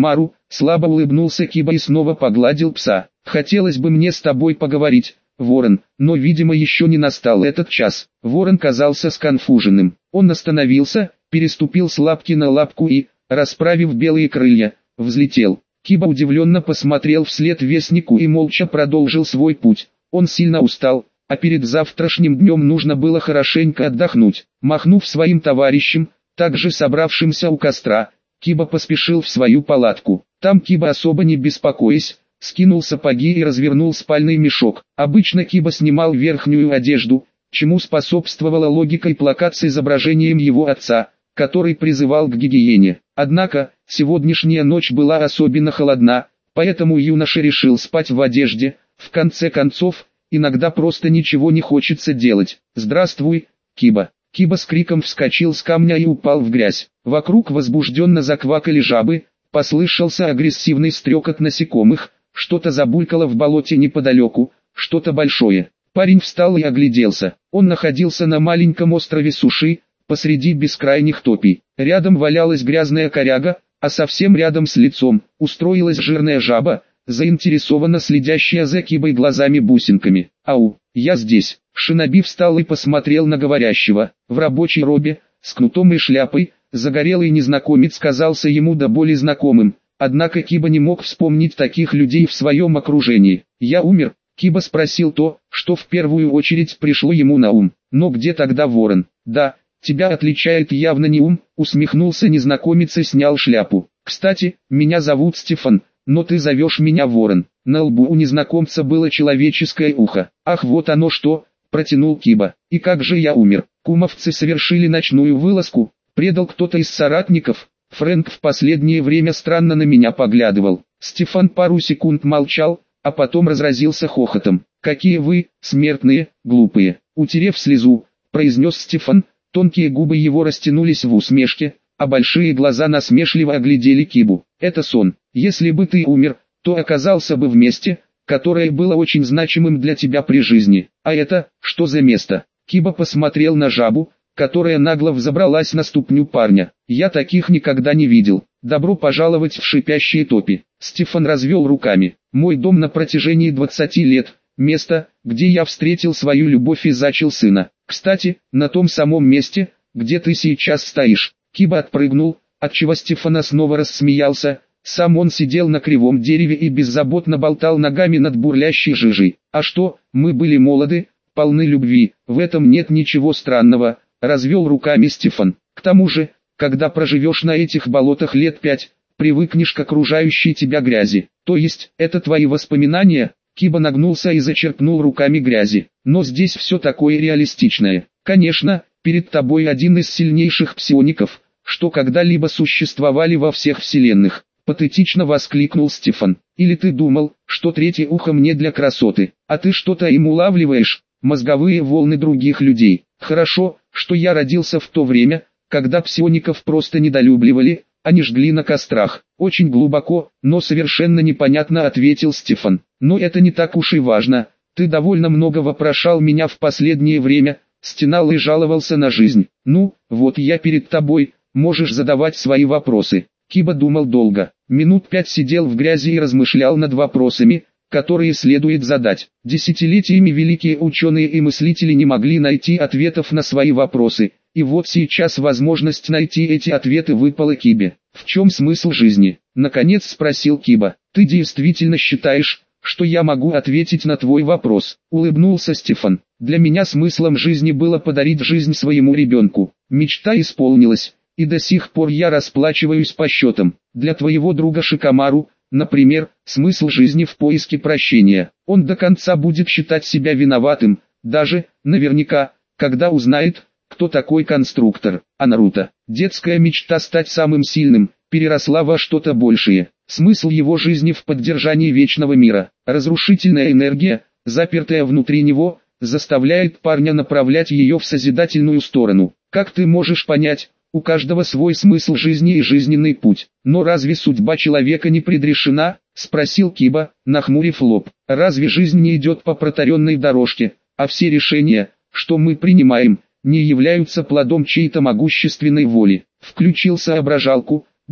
Слабо улыбнулся Киба и снова погладил пса. Хотелось бы мне с тобой поговорить, Ворон, но видимо еще не настал этот час. Ворон казался сконфуженным. Он остановился, переступил с лапки на лапку и, расправив белые крылья, взлетел. Киба удивленно посмотрел вслед вестнику и молча продолжил свой путь. Он сильно устал, а перед завтрашним днем нужно было хорошенько отдохнуть. Махнув своим товарищам, также собравшимся у костра, Киба поспешил в свою палатку. Там Киба, особо не беспокоясь, скинул сапоги и развернул спальный мешок. Обычно Киба снимал верхнюю одежду, чему способствовала логика и плакат с изображением его отца, который призывал к гигиене. Однако, сегодняшняя ночь была особенно холодна, поэтому юноша решил спать в одежде. В конце концов, иногда просто ничего не хочется делать. «Здравствуй, Киба!» Киба с криком вскочил с камня и упал в грязь. Вокруг возбужденно заквакали жабы, послышался агрессивный стрекот насекомых, что-то забулькало в болоте неподалеку, что-то большое. Парень встал и огляделся. Он находился на маленьком острове Суши, посреди бескрайних топий. Рядом валялась грязная коряга, а совсем рядом с лицом устроилась жирная жаба, заинтересованно следящая за Кибой глазами-бусинками. «Ау, я здесь!» Шиноби встал и посмотрел на говорящего. В рабочей робе, с кнутом и шляпой, загорелый незнакомец казался ему до боли знакомым. Однако Киба не мог вспомнить таких людей в своем окружении. «Я умер?» Киба спросил то, что в первую очередь пришло ему на ум. «Но где тогда Ворон?» «Да, тебя отличает явно не ум», усмехнулся незнакомец и снял шляпу. «Кстати, меня зовут Стефан, но ты зовешь меня Ворон». На лбу у незнакомца было человеческое ухо. «Ах, вот оно что!» — протянул Киба. «И как же я умер? Кумовцы совершили ночную вылазку, предал кто-то из соратников. Фрэнк в последнее время странно на меня поглядывал». Стефан пару секунд молчал, а потом разразился хохотом. «Какие вы, смертные, глупые!» Утерев слезу, произнес Стефан, тонкие губы его растянулись в усмешке, а большие глаза насмешливо оглядели Кибу. «Это сон. Если бы ты умер, то оказался бы в месте, которое было очень значимым для тебя при жизни. А это, что за место?» Киба посмотрел на жабу, которая нагло взобралась на ступню парня. «Я таких никогда не видел. Добро пожаловать в шипящие топи». Стефан развел руками. «Мой дом на протяжении двадцати лет, место, где я встретил свою любовь и зачал сына. Кстати, на том самом месте, где ты сейчас стоишь». Киба отпрыгнул, отчего Стефана снова рассмеялся. Сам он сидел на кривом дереве и беззаботно болтал ногами над бурлящей жижей. «А что, мы были молоды, полны любви, в этом нет ничего странного», — развел руками Стефан. «К тому же, когда проживешь на этих болотах лет пять, привыкнешь к окружающей тебя грязи. То есть, это твои воспоминания?» Киба нагнулся и зачерпнул руками грязи. «Но здесь все такое реалистичное. Конечно, перед тобой один из сильнейших псиоников, что когда-либо существовали во всех вселенных», — патетично воскликнул Стефан. «Или ты думал, что третье ухо мне для красоты, а ты что-то им улавливаешь, мозговые волны других людей. Хорошо, что я родился в то время, когда псиоников просто недолюбливали, они жгли на кострах». «Очень глубоко, но совершенно непонятно», — ответил Стефан. «Но это не так уж и важно. Ты довольно много вопрошал меня в последнее время, стенал и жаловался на жизнь. Ну, вот я перед тобой, можешь задавать свои вопросы». Киба думал долго. Минут пять сидел в грязи и размышлял над вопросами, которые следует задать. Десятилетиями великие ученые и мыслители не могли найти ответов на свои вопросы, и вот сейчас возможность найти эти ответы выпала Кибе. «В чем смысл жизни?» — наконец спросил Киба. «Ты действительно считаешь, что я могу ответить на твой вопрос?» — улыбнулся Стефан. «Для меня смыслом жизни было подарить жизнь своему ребенку. Мечта исполнилась, и до сих пор я расплачиваюсь по счетам. Для твоего друга Шикамару, например, смысл жизни в поиске прощения. Он до конца будет считать себя виноватым, даже, наверняка, когда узнает, кто такой конструктор. А Наруто, детская мечта стать самым сильным, переросла во что-то большее. Смысл его жизни в поддержании вечного мира. Разрушительная энергия, запертая внутри него, заставляет парня направлять ее в созидательную сторону. Как ты можешь понять, у каждого свой смысл жизни и жизненный путь. Но разве судьба человека не предрешена? Спросил Киба, нахмурив лоб. Разве жизнь не идет по протаренной дорожке, а все решения, что мы принимаем, не являются плодом чьей-то могущественной воли? Включил соображалку. Да,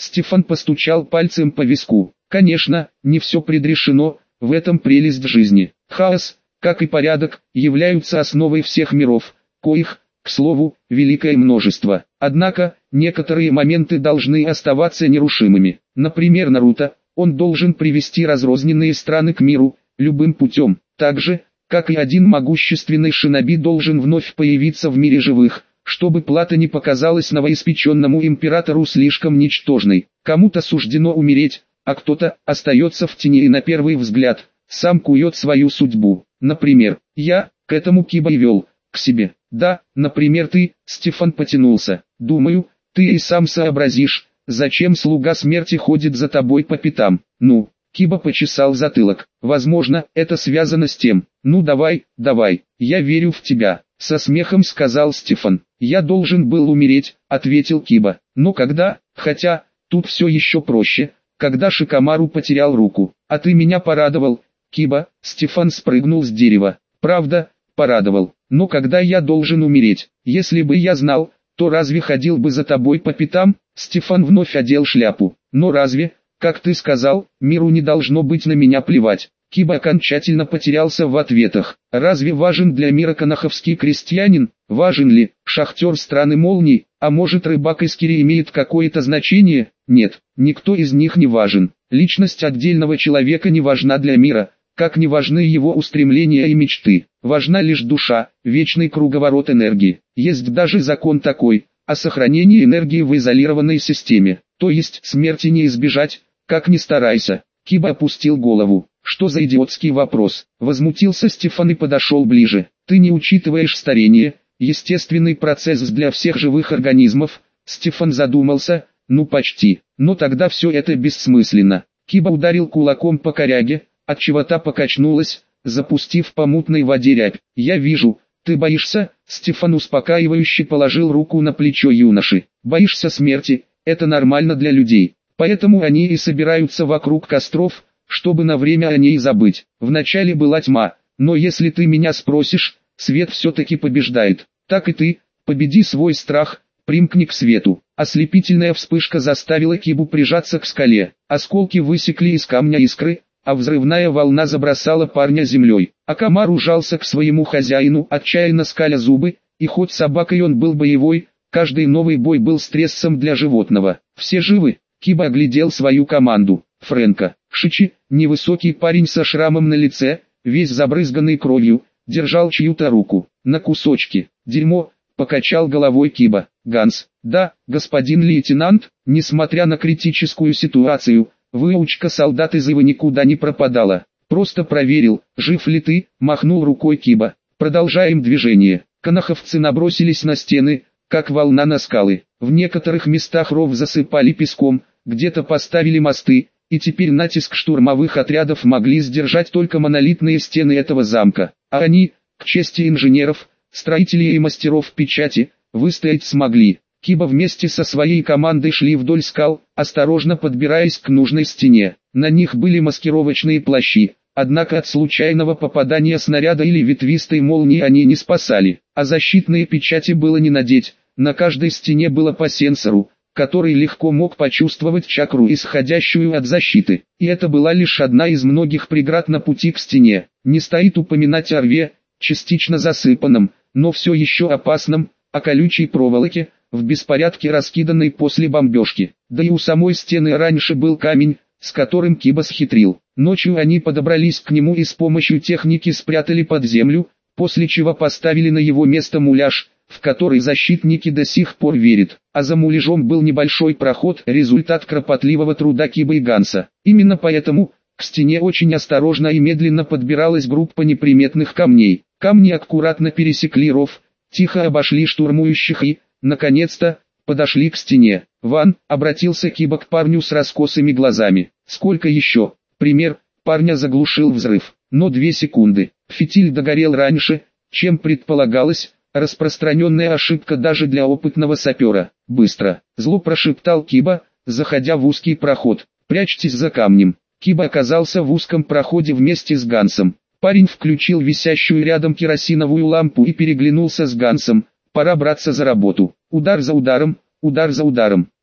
Стефан постучал пальцем по виску. Конечно, не все предрешено, в этом прелесть жизни. Хаос, как и порядок, являются основой всех миров, коих, к слову, великое множество. Однако, некоторые моменты должны оставаться нерушимыми. Например, Наруто, он должен привести разрозненные страны к миру, любым путем. Так же, как и один могущественный шиноби должен вновь появиться в мире живых, чтобы плата не показалась новоиспеченному императору слишком ничтожной. Кому-то суждено умереть, а кто-то остается в тени и на первый взгляд сам кует свою судьбу. Например, я к этому Киба и вел, к себе. Да, например ты, Стефан потянулся. Думаю, ты и сам сообразишь, зачем слуга смерти ходит за тобой по пятам. Ну, Киба почесал затылок. Возможно, это связано с тем. Ну давай, давай, я верю в тебя. Со смехом сказал Стефан. Я должен был умереть, ответил Киба. Но когда, хотя, тут все еще проще, когда Шикамару потерял руку. А ты меня порадовал, Киба. Стефан спрыгнул с дерева. Правда, порадовал. Но когда я должен умереть? Если бы я знал, то разве ходил бы за тобой по пятам? Стефан вновь одел шляпу. Но разве, как ты сказал, миру не должно быть на меня плевать? Киба окончательно потерялся в ответах. Разве важен для мира канаховский крестьянин? Важен ли шахтер страны молний? А может, рыбак из Кири имеет какое-то значение? Нет, никто из них не важен. Личность отдельного человека не важна для мира, как не важны его устремления и мечты. Важна лишь душа, вечный круговорот энергии. Есть даже закон такой, о сохранении энергии в изолированной системе. То есть смерти не избежать, как ни старайся. Киба опустил голову. Что за идиотский вопрос? Возмутился Стефан и подошел ближе. Ты не учитываешь старение, естественный процесс для всех живых организмов. Стефан задумался. Ну почти. Но тогда все это бессмысленно. Киба ударил кулаком по коряге, отчего та покачнулась, запустив по мутной воде рябь. Я вижу, ты боишься? Стефан успокаивающе положил руку на плечо юноши. Боишься смерти? Это нормально для людей. Поэтому они и собираются вокруг костров, чтобы на время о ней забыть. Вначале была тьма, но если ты меня спросишь, свет все-таки побеждает. Так и ты, победи свой страх, примкни к свету. Ослепительная вспышка заставила Кибу прижаться к скале. Осколки высекли из камня искры, а взрывная волна забросала парня землей. Акамар ужался к своему хозяину, отчаянно скаля зубы, и хоть собакой он был боевой, каждый новый бой был стрессом для животного. Все живы? Киба оглядел свою команду. Фрэнка, Шичи, невысокий парень со шрамом на лице, весь забрызганный кровью, держал чью-то руку. На кусочки. Дерьмо, покачал головой Киба. Ганс, да, господин лейтенант, несмотря на критическую ситуацию, выучка солдат из Ивы никуда не пропадала. Просто проверил, жив ли ты, махнул рукой Киба. Продолжаем движение. Канаховцы набросились на стены, как волна на скалы. В некоторых местах ров засыпали песком, где-то поставили мосты, и теперь натиск штурмовых отрядов могли сдержать только монолитные стены этого замка. А они, к чести инженеров, строителей и мастеров печати, выстоять смогли. Киба вместе со своей командой шли вдоль скал, осторожно подбираясь к нужной стене. На них были маскировочные плащи, однако от случайного попадания снаряда или ветвистой молнии они не спасали. А защитные печати было не надеть, на каждой стене было по сенсору, который легко мог почувствовать чакру, исходящую от защиты. И это была лишь одна из многих преград на пути к стене. Не стоит упоминать о рве, частично засыпанном, но все еще опасном, о колючей проволоке, в беспорядке раскиданной после бомбежки. Да и у самой стены раньше был камень, с которым Киба схитрил. Ночью они подобрались к нему и с помощью техники спрятали под землю, после чего поставили на его место муляж, в который защитники до сих пор верят. А за муляжом был небольшой проход, результат кропотливого труда Кибы и Ганса. Именно поэтому, к стене очень осторожно и медленно подбиралась группа неприметных камней. Камни аккуратно пересекли ров, тихо обошли штурмующих и, наконец-то, подошли к стене. «Ван», — обратился Киба к парню с раскосыми глазами. «Сколько еще?» Пример, парня заглушил взрыв. Но две секунды. Фитиль догорел раньше, чем предполагалось, распространенная ошибка даже для опытного сапера. «Быстро», — зло прошептал Киба, заходя в узкий проход. «Прячьтесь за камнем». Киба оказался в узком проходе вместе с Гансом. Парень включил висящую рядом керосиновую лампу и переглянулся с Гансом. Пора браться за работу. Удар за ударом, удар за ударом.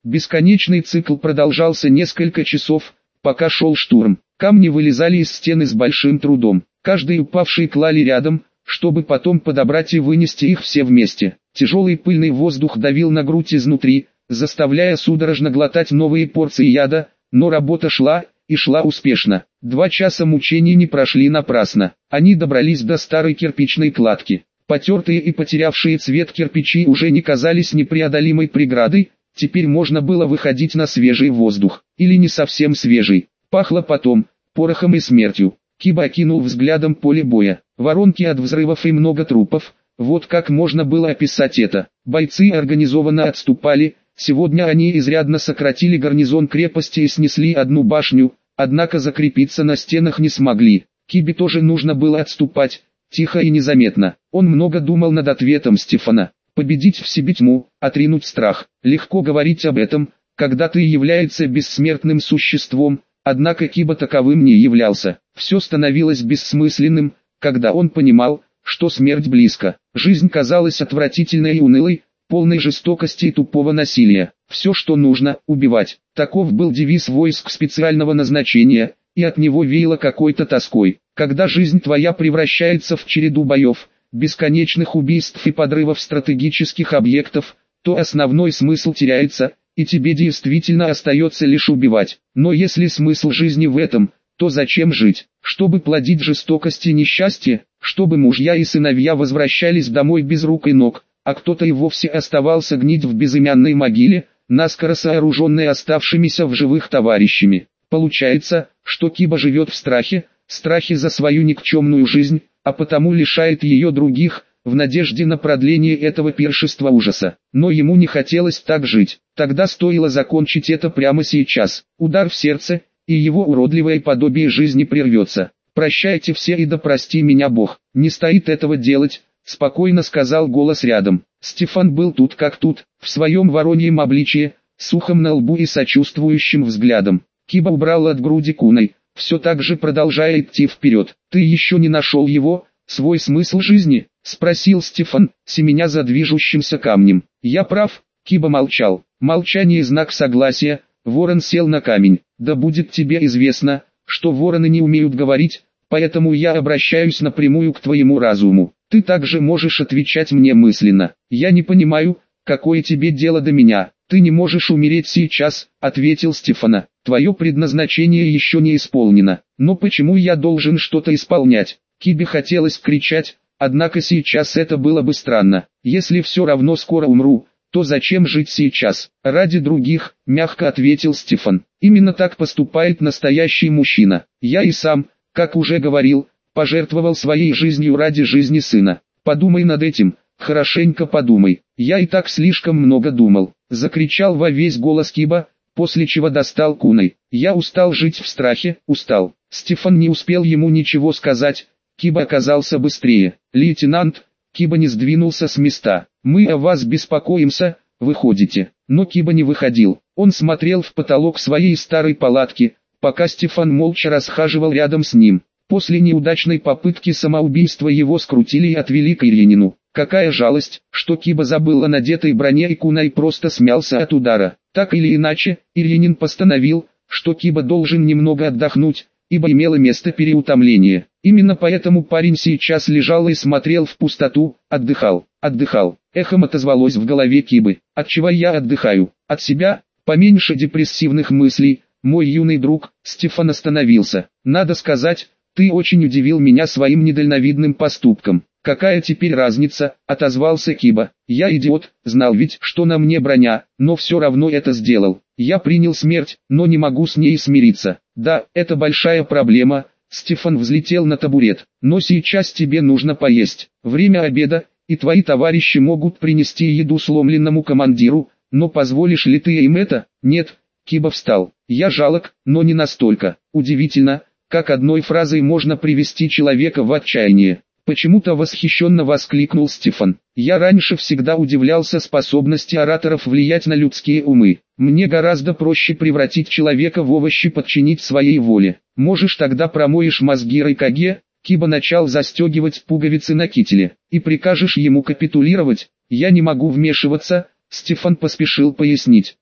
Бесконечный цикл продолжался несколько часов, пока шел штурм. Камни вылезали из стены с большим трудом. Каждый упавший клали рядом, чтобы потом подобрать и вынести их все вместе. Тяжелый пыльный воздух давил на грудь изнутри, заставляя судорожно глотать новые порции яда, но работа шла, и шла успешно. Два часа мучений не прошли напрасно. Они добрались до старой кирпичной кладки. Потертые и потерявшие цвет кирпичи уже не казались непреодолимой преградой, теперь можно было выходить на свежий воздух, или не совсем свежий. Пахло потом, порохом и смертью. Киба окинул взглядом поле боя. Воронки от взрывов и много трупов. Вот как можно было описать это. Бойцы организованно отступали. Сегодня они изрядно сократили гарнизон крепости и снесли одну башню, однако закрепиться на стенах не смогли. Кибе тоже нужно было отступать, тихо и незаметно. Он много думал над ответом Стефана. Победить в себе тьму, отринуть страх. Легко говорить об этом, когда ты являешься бессмертным существом, однако Киба таковым не являлся. Все становилось бессмысленным, когда он понимал, что смерть близко. Жизнь казалась отвратительной и унылой, полной жестокости и тупого насилия. Все, что нужно, убивать. Таков был девиз войск специального назначения, и от него веяло какой-то тоской. Когда жизнь твоя превращается в череду боев, бесконечных убийств и подрывов стратегических объектов, то основной смысл теряется, и тебе действительно остается лишь убивать. Но если смысл жизни в этом, то зачем жить? Чтобы плодить жестокость и несчастье, чтобы мужья и сыновья возвращались домой без рук и ног, а кто-то и вовсе оставался гнить в безымянной могиле, наскоро сооруженной оставшимися в живых товарищами. Получается, что Киба живет в страхе, страхе за свою никчемную жизнь, а потому лишает ее других, в надежде на продление этого пиршества ужаса. Но ему не хотелось так жить. Тогда стоило закончить это прямо сейчас. Удар в сердце, и его уродливое подобие жизни прервется. «Прощайте все и да прости меня Бог». «Не стоит этого делать», — спокойно сказал голос рядом. Стефан был тут как тут, в своем вороньем обличье, с ухом на лбу и сочувствующим взглядом. Киба убрал от груди куной, все так же продолжая идти вперед. «Ты еще не нашел его, свой смысл жизни?» — спросил Стефан, семеня за движущимся камнем. «Я прав?» — Киба молчал. Молчание — знак согласия. Ворон сел на камень. «Да будет тебе известно, что вороны не умеют говорить, поэтому я обращаюсь напрямую к твоему разуму. Ты также можешь отвечать мне мысленно. Я не понимаю, какое тебе дело до меня. Ты не можешь умереть сейчас», — ответил Стефана. «Твое предназначение еще не исполнено. Но почему я должен что-то исполнять?» Кибе хотелось кричать, однако сейчас это было бы странно. «Если все равно скоро умру, то зачем жить сейчас? Ради других», — мягко ответил Стефан. «Именно так поступает настоящий мужчина. Я и сам, как уже говорил, пожертвовал своей жизнью ради жизни сына. Подумай над этим, хорошенько подумай. Я и так слишком много думал», — закричал во весь голос Киба, после чего достал куной. «Я устал жить в страхе, устал». Стефан не успел ему ничего сказать, Киба оказался быстрее. «Лейтенант», — Киба не сдвинулся с места. «Мы о вас беспокоимся, выходите». Но Киба не выходил. Он смотрел в потолок своей старой палатки, пока Стефан молча расхаживал рядом с ним. После неудачной попытки самоубийства его скрутили и отвели к Ильинину. Какая жалость, что Киба забыл о надетой броне и кунай просто смялся от удара. Так или иначе, Ильинин постановил, что Киба должен немного отдохнуть, ибо имело место переутомление. Именно поэтому парень сейчас лежал и смотрел в пустоту, отдыхал, отдыхал. Эхом отозвалось в голове Кибы. «От чего я отдыхаю? От себя? Поменьше депрессивных мыслей, мой юный друг». Стефан остановился. «Надо сказать, ты очень удивил меня своим недальновидным поступком». «Какая теперь разница?» — отозвался Киба. «Я идиот, знал ведь, что на мне броня, но все равно это сделал. Я принял смерть, но не могу с ней смириться. Да, это большая проблема». Стефан взлетел на табурет. «Но сейчас тебе нужно поесть. Время обеда, и твои товарищи могут принести еду сломленному командиру, но позволишь ли ты им это?» «Нет». Киба встал. «Я жалок, но не настолько». Удивительно, как одной фразой можно привести человека в отчаяние. Почему-то восхищенно воскликнул Стефан. «Я раньше всегда удивлялся способности ораторов влиять на людские умы. Мне гораздо проще превратить человека в овощ и подчинить своей воле. Можешь тогда промоешь мозги Райкаге?» Киба начал застегивать пуговицы на кителе. «И прикажешь ему капитулировать?» «Я не могу вмешиваться», Стефан поспешил пояснить.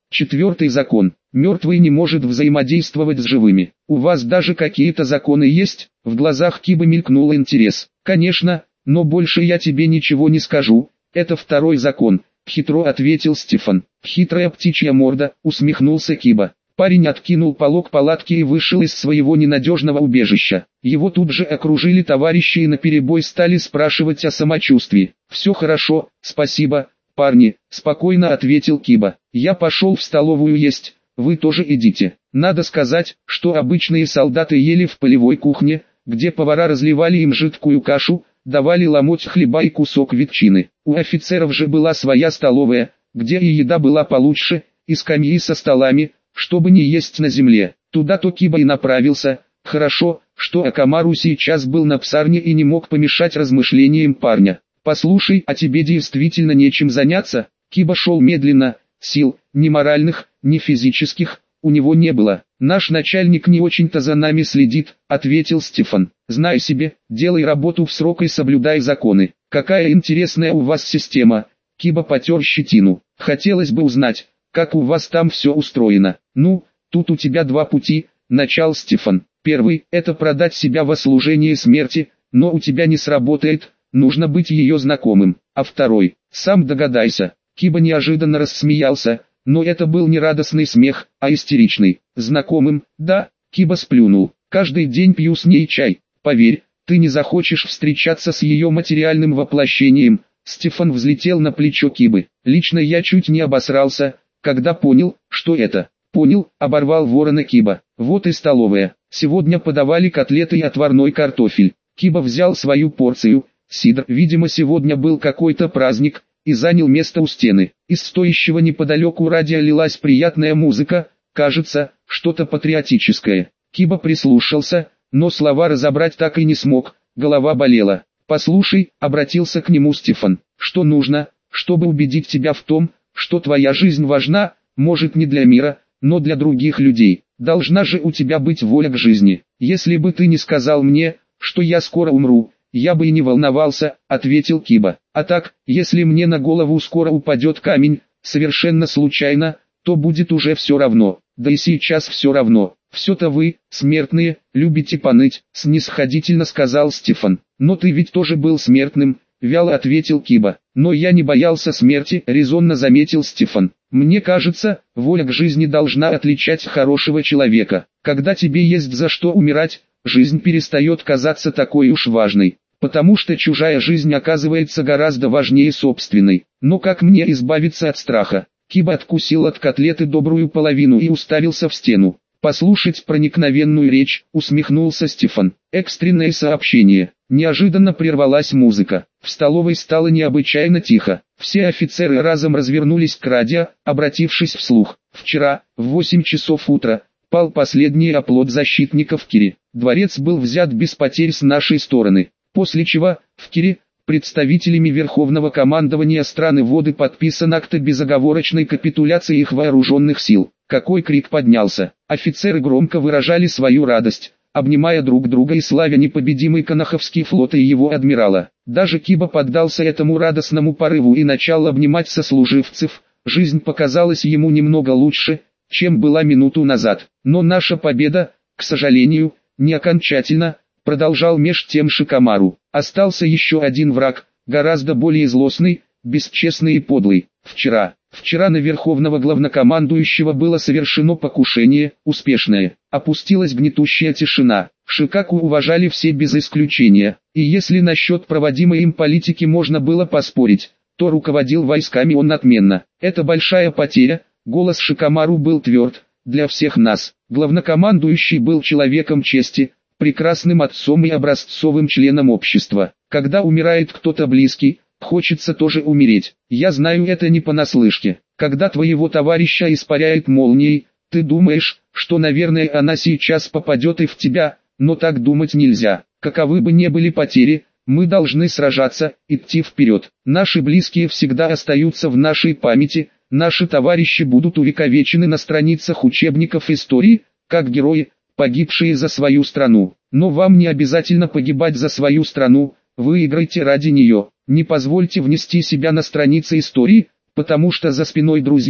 Четвертый закон. Мертвый не может взаимодействовать с живыми. У вас даже какие-то законы есть? В глазах Кибы мелькнул интерес. Конечно, но больше я тебе ничего не скажу. Это второй закон, хитро ответил Стефан. Хитрая птичья морда, усмехнулся Киба. Парень откинул полог палатки и вышел из своего ненадежного убежища. Его тут же окружили товарищи и наперебой стали спрашивать о самочувствии. «Все хорошо, спасибо, парни», — спокойно ответил Киба. «Я пошел в столовую есть, вы тоже идите». Надо сказать, что обычные солдаты ели в полевой кухне, где повара разливали им жидкую кашу, давали ломоть хлеба и кусок ветчины. У офицеров же была своя столовая, где и еда была получше, и скамьи со столами, чтобы не есть на земле. Туда-то Киба и направился. Хорошо, что Акамару сейчас был на псарне и не мог помешать размышлениям парня. «Послушай, а тебе действительно нечем заняться?» Киба шел медленно, сил, ни моральных, ни физических, у него не было. «Наш начальник не очень-то за нами следит», — ответил Стефан. «Знай себе, делай работу в срок и соблюдай законы. Какая интересная у вас система». Киба потер щетину. «Хотелось бы узнать, как у вас там все устроено». «Ну, тут у тебя два пути», — начал Стефан. «Первый — это продать себя во служение смерти, но у тебя не сработает, нужно быть ее знакомым. А второй, сам догадайся». Киба неожиданно рассмеялся, но это был не радостный смех, а истеричный. «Знакомым, да», — Киба сплюнул. «Каждый день пью с ней чай. Поверь, ты не захочешь встречаться с ее материальным воплощением». Стефан взлетел на плечо Кибы. «Лично я чуть не обосрался, когда понял, что это». «Понял», — оборвал ворона Киба. «Вот и столовая. Сегодня подавали котлеты и отварной картофель». Киба взял свою порцию. Сидр, видимо, сегодня был какой-то праздник, и занял место у стены. Из стоящего неподалеку радио лилась приятная музыка, кажется, что-то патриотическое. Киба прислушался, но слова разобрать так и не смог, голова болела. «Послушай», — обратился к нему Стефан, — «что нужно, чтобы убедить тебя в том, что твоя жизнь важна, может не для мира, но для других людей. Должна же у тебя быть воля к жизни. Если бы ты не сказал мне, что я скоро умру, я бы и не волновался», — ответил Киба. «А так, если мне на голову скоро упадет камень, совершенно случайно, то будет уже все равно. Да и сейчас все равно. Все-то вы, смертные, любите поныть», — снисходительно сказал Стефан. «Но ты ведь тоже был смертным», — вяло ответил Киба. «Но я не боялся смерти», — резонно заметил Стефан. «Мне кажется, воля к жизни должна отличать хорошего человека. Когда тебе есть за что умирать, жизнь перестает казаться такой уж важной, потому что чужая жизнь оказывается гораздо важнее собственной. Но как мне избавиться от страха?» Киба откусил от котлеты добрую половину и уставился в стену. «Послушать проникновенную речь», — усмехнулся Стефан. «Экстренное сообщение». Неожиданно прервалась музыка. В столовой стало необычайно тихо. Все офицеры разом развернулись к радио, обратившись вслух. «Вчера, в восемь часов утра, пал последний оплот защитников Кири. Дворец был взят без потерь с нашей стороны. После чего, в Кире, представителями Верховного командования страны Воды подписан акт о безоговорочной капитуляции их вооруженных сил». Какой крик поднялся! Офицеры громко выражали свою радость, обнимая друг друга и славя непобедимый Канаховский флот и его адмирала. Даже Киба поддался этому радостному порыву и начал обнимать сослуживцев. Жизнь показалась ему немного лучше, чем была минуту назад. Но наша победа, к сожалению, не окончательна, продолжал меж тем Шикамару. Остался еще один враг, гораздо более злостный, бесчестный и подлый. Вчера, вчера на Верховного Главнокомандующего было совершено покушение, успешное. Опустилась гнетущая тишина. Шикаку уважали все без исключения. И если насчет проводимой им политики можно было поспорить, то руководил войсками он отменно. Это большая потеря, голос Шикамару был тверд, для всех нас. Главнокомандующий был человеком чести, прекрасным отцом и образцовым членом общества. Когда умирает кто-то близкий, хочется тоже умереть. Я знаю это не понаслышке. Когда твоего товарища испаряет молнией, ты думаешь, что, наверное, она сейчас попадет и в тебя, но так думать нельзя. Каковы бы ни были потери, мы должны сражаться, идти вперед. Наши близкие всегда остаются в нашей памяти, наши товарищи будут увековечены на страницах учебников истории, как герои, погибшие за свою страну. Но вам не обязательно погибать за свою страну, вы играйте ради нее. Не позвольте внести себя на страницы истории, потому что за спиной друзья,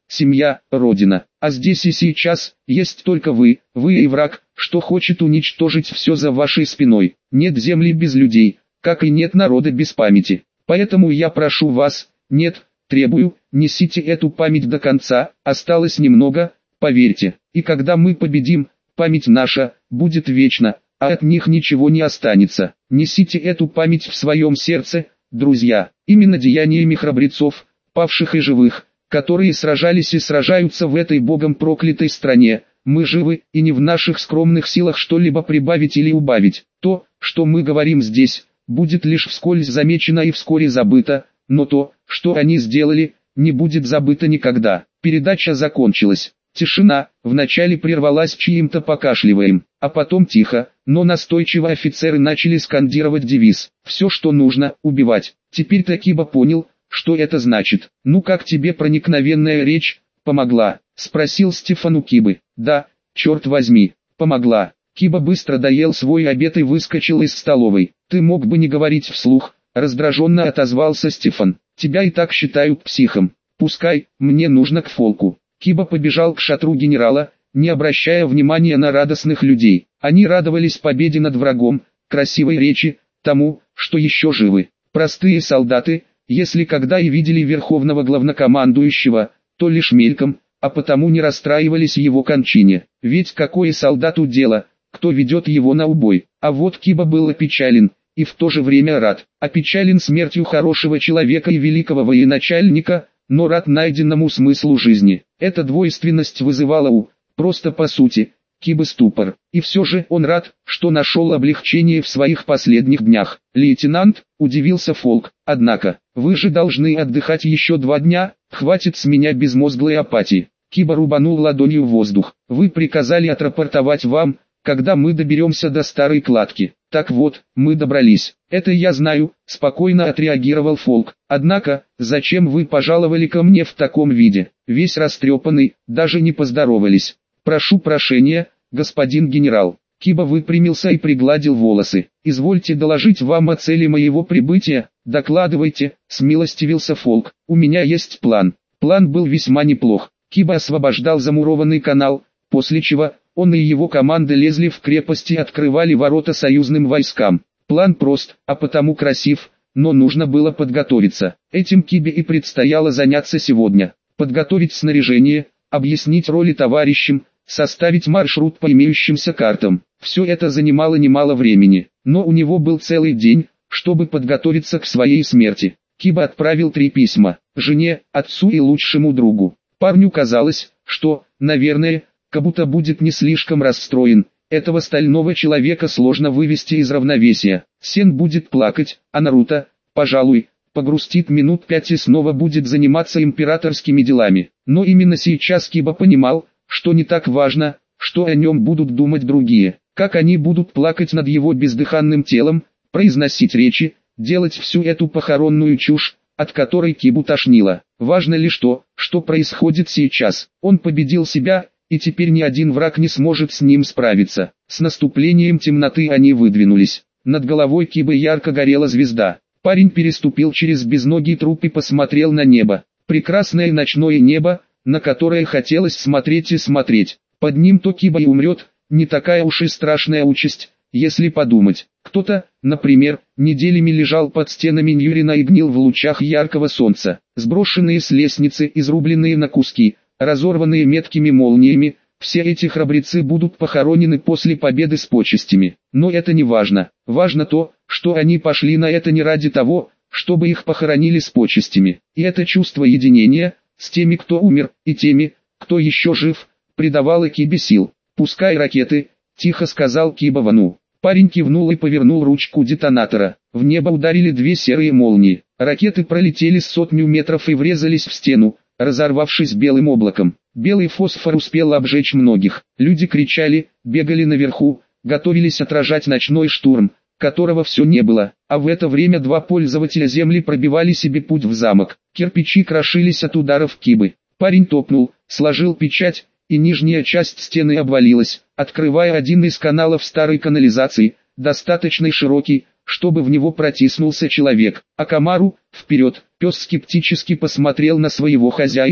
семья, родина. А здесь и сейчас, есть только вы, вы и враг, что хочет уничтожить все за вашей спиной. Нет земли без людей, как и нет народа без памяти. Поэтому я прошу вас, нет, требую, несите эту память до конца, осталось немного, поверьте. И когда мы победим, память наша будет вечна, а от них ничего не останется. Несите эту память в своем сердце, друзья. Именно деяниями храбрецов, павших и живых, которые сражались и сражаются в этой богом проклятой стране, мы живы, и не в наших скромных силах что-либо прибавить или убавить. То, что мы говорим здесь, будет лишь вскользь замечено и вскоре забыто, но то, что они сделали, не будет забыто никогда. Передача закончилась. Тишина, вначале прервалась чьим-то покашливанием, а потом тихо, но настойчиво офицеры начали скандировать девиз «Все, что нужно, убивать». Теперь-то Киба понял, что это значит. «Ну как тебе проникновенная речь, помогла?» — спросил Стефан у Кибы. «Да, черт возьми, помогла». Киба быстро доел свой обед и выскочил из столовой. «Ты мог бы не говорить вслух», — раздраженно отозвался Стефан. «Тебя и так считают психом. Пускай, мне нужно к Фолку». Киба побежал к шатру генерала, не обращая внимания на радостных людей. Они радовались победе над врагом, красивой речи, тому, что еще живы. Простые солдаты, если когда и видели верховного главнокомандующего, то лишь мельком, а потому не расстраивались его кончине. Ведь какое солдату дело, кто ведет его на убой? А вот Киба был опечален, и в то же время рад. Опечален смертью хорошего человека и великого военачальника, но рад найденному смыслу жизни. Эта двойственность вызывала у, просто по сути, Кибы ступор. И все же он рад, что нашел облегчение в своих последних днях. «Лейтенант», — удивился Фолк, — «однако, вы же должны отдыхать еще два дня, хватит с меня безмозглой апатии». Киба рубанул ладонью в воздух. «Вы приказали отрапортовать вам, когда мы доберемся до старой кладки. Так вот, мы добрались». «Это я знаю», — спокойно отреагировал Фолк. «Однако, зачем вы пожаловали ко мне в таком виде? Весь растрепанный, даже не поздоровались». «Прошу прощения, господин генерал». Киба выпрямился и пригладил волосы. «Извольте доложить вам о цели моего прибытия». «Докладывайте», — смилостивился Фолк. «У меня есть план». План был весьма неплох. Киба освобождал замурованный канал, после чего он и его команда лезли в крепость и открывали ворота союзным войскам. План прост, а потому красив, но нужно было подготовиться. Этим Кибе и предстояло заняться сегодня. Подготовить снаряжение, объяснить роли товарищам, составить маршрут по имеющимся картам. Все это занимало немало времени, но у него был целый день, чтобы подготовиться к своей смерти. Киба отправил три письма: жене, отцу и лучшему другу. Парню казалось, что, наверное, как будто будет не слишком расстроен. Этого стального человека сложно вывести из равновесия. Сен будет плакать, а Наруто, пожалуй, погрустит минут пять и снова будет заниматься императорскими делами. Но именно сейчас Киба понимал, что не так важно, что о нем будут думать другие, как они будут плакать над его бездыханным телом, произносить речи, делать всю эту похоронную чушь, от которой Кибу тошнило. Важно лишь то, что происходит сейчас. Он победил себя, и теперь ни один враг не сможет с ним справиться. С наступлением темноты они выдвинулись. Над головой Кибы ярко горела звезда. Парень переступил через безногий труп и посмотрел на небо. Прекрасное ночное небо, на которое хотелось смотреть и смотреть. Под ним то Киба и умрет, не такая уж и страшная участь, если подумать. Кто-то, например, неделями лежал под стенами Ньюрина и гнил в лучах яркого солнца. Сброшенные с лестницы, изрубленные на куски, разорванные меткими молниями, все эти храбрецы будут похоронены после победы с почестями. Но это не важно. Важно то, что они пошли на это не ради того, чтобы их похоронили с почестями. И это чувство единения с теми, кто умер, и теми, кто еще жив, придавало Кибе сил. «Пускай ракеты», — тихо сказал Киба Вану. Парень кивнул и повернул ручку детонатора. В небо ударили две серые молнии. Ракеты пролетели с сотню метров и врезались в стену, разорвавшись белым облаком. Белый фосфор успел обжечь многих. Люди кричали, бегали наверху, готовились отражать ночной штурм, которого все не было. А в это время два пользователя земли пробивали себе путь в замок. Кирпичи крошились от ударов Кибы. Парень топнул, сложил печать, и нижняя часть стены обвалилась, открывая один из каналов старой канализации, достаточно широкий, чтобы в него протиснулся человек. А Камару, вперед, пес скептически посмотрел на своего хозяина,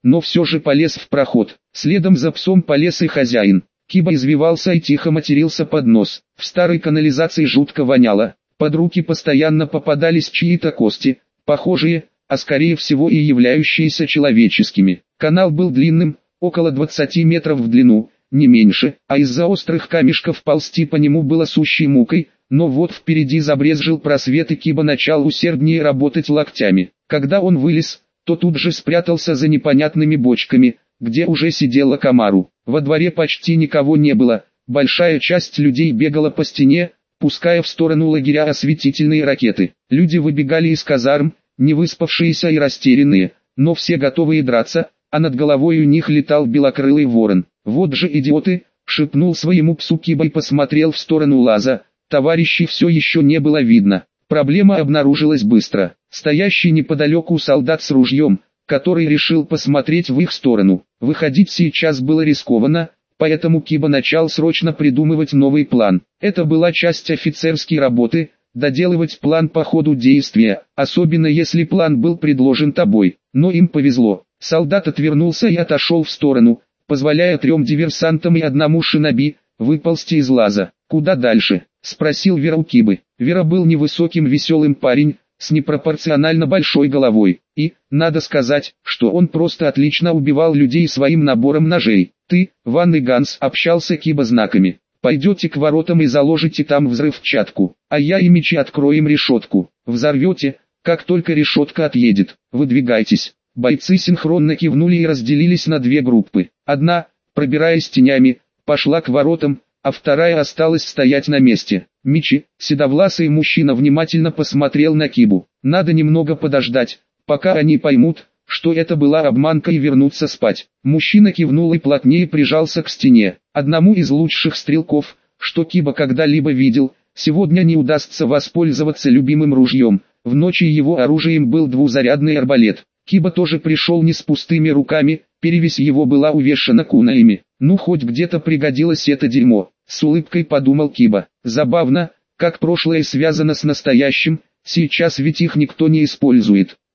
но все же полез в проход. Следом за псом полез и хозяин. Киба извивался и тихо матерился под нос. В старой канализации жутко воняло. Под руки постоянно попадались чьи-то кости, похожие, а скорее всего и являющиеся человеческими. Канал был длинным, около двадцати метров в длину, не меньше, а из-за острых камешков ползти по нему было сущей мукой, но вот впереди забрезжил просвет и Киба начал усерднее работать локтями. Когда он вылез, то тут же спрятался за непонятными бочками, где уже сидела Камару. Во дворе почти никого не было, большая часть людей бегала по стене, пуская в сторону лагеря осветительные ракеты. Люди выбегали из казарм, невыспавшиеся и растерянные, но все готовые драться, а над головой у них летал белокрылый ворон. «Вот же идиоты!» — шепнул своему псу Киба и посмотрел в сторону лаза. Товарищей все еще не было видно. Проблема обнаружилась быстро. Стоящий неподалеку солдат с ружьем, который решил посмотреть в их сторону. Выходить сейчас было рискованно, поэтому Киба начал срочно придумывать новый план. Это была часть офицерской работы, доделывать план по ходу действия, особенно если план был предложен тобой. Но им повезло. Солдат отвернулся и отошел в сторону, позволяя трем диверсантам и одному шиноби выползти из лаза. «Куда дальше?» — спросил Вера у Кибы. Вера был невысоким веселым парень, с непропорционально большой головой. И, надо сказать, что он просто отлично убивал людей своим набором ножей. «Ты, Ван и Ганс», — общался Киба знаками. «Пойдете к воротам и заложите там взрывчатку, а я и Мичи откроем решетку. Взорвете, как только решетка отъедет. Выдвигайтесь». Бойцы синхронно кивнули и разделились на две группы. Одна, пробираясь тенями, пошла к воротам, а вторая осталась стоять на месте. Мичи, седовласый мужчина, внимательно посмотрел на Кибу. «Надо немного подождать, пока они поймут, что это была обманка, и вернуться спать». Мужчина кивнул и плотнее прижался к стене. Одному из лучших стрелков, что Киба когда-либо видел, сегодня не удастся воспользоваться любимым ружьем. В ночи его оружием был двузарядный арбалет. Киба тоже пришел не с пустыми руками, перевесь его была увешана кунаями. «Ну хоть где-то пригодилось это дерьмо», — с улыбкой подумал Киба. «Забавно, как прошлое связано с настоящим, сейчас ведь их никто не использует».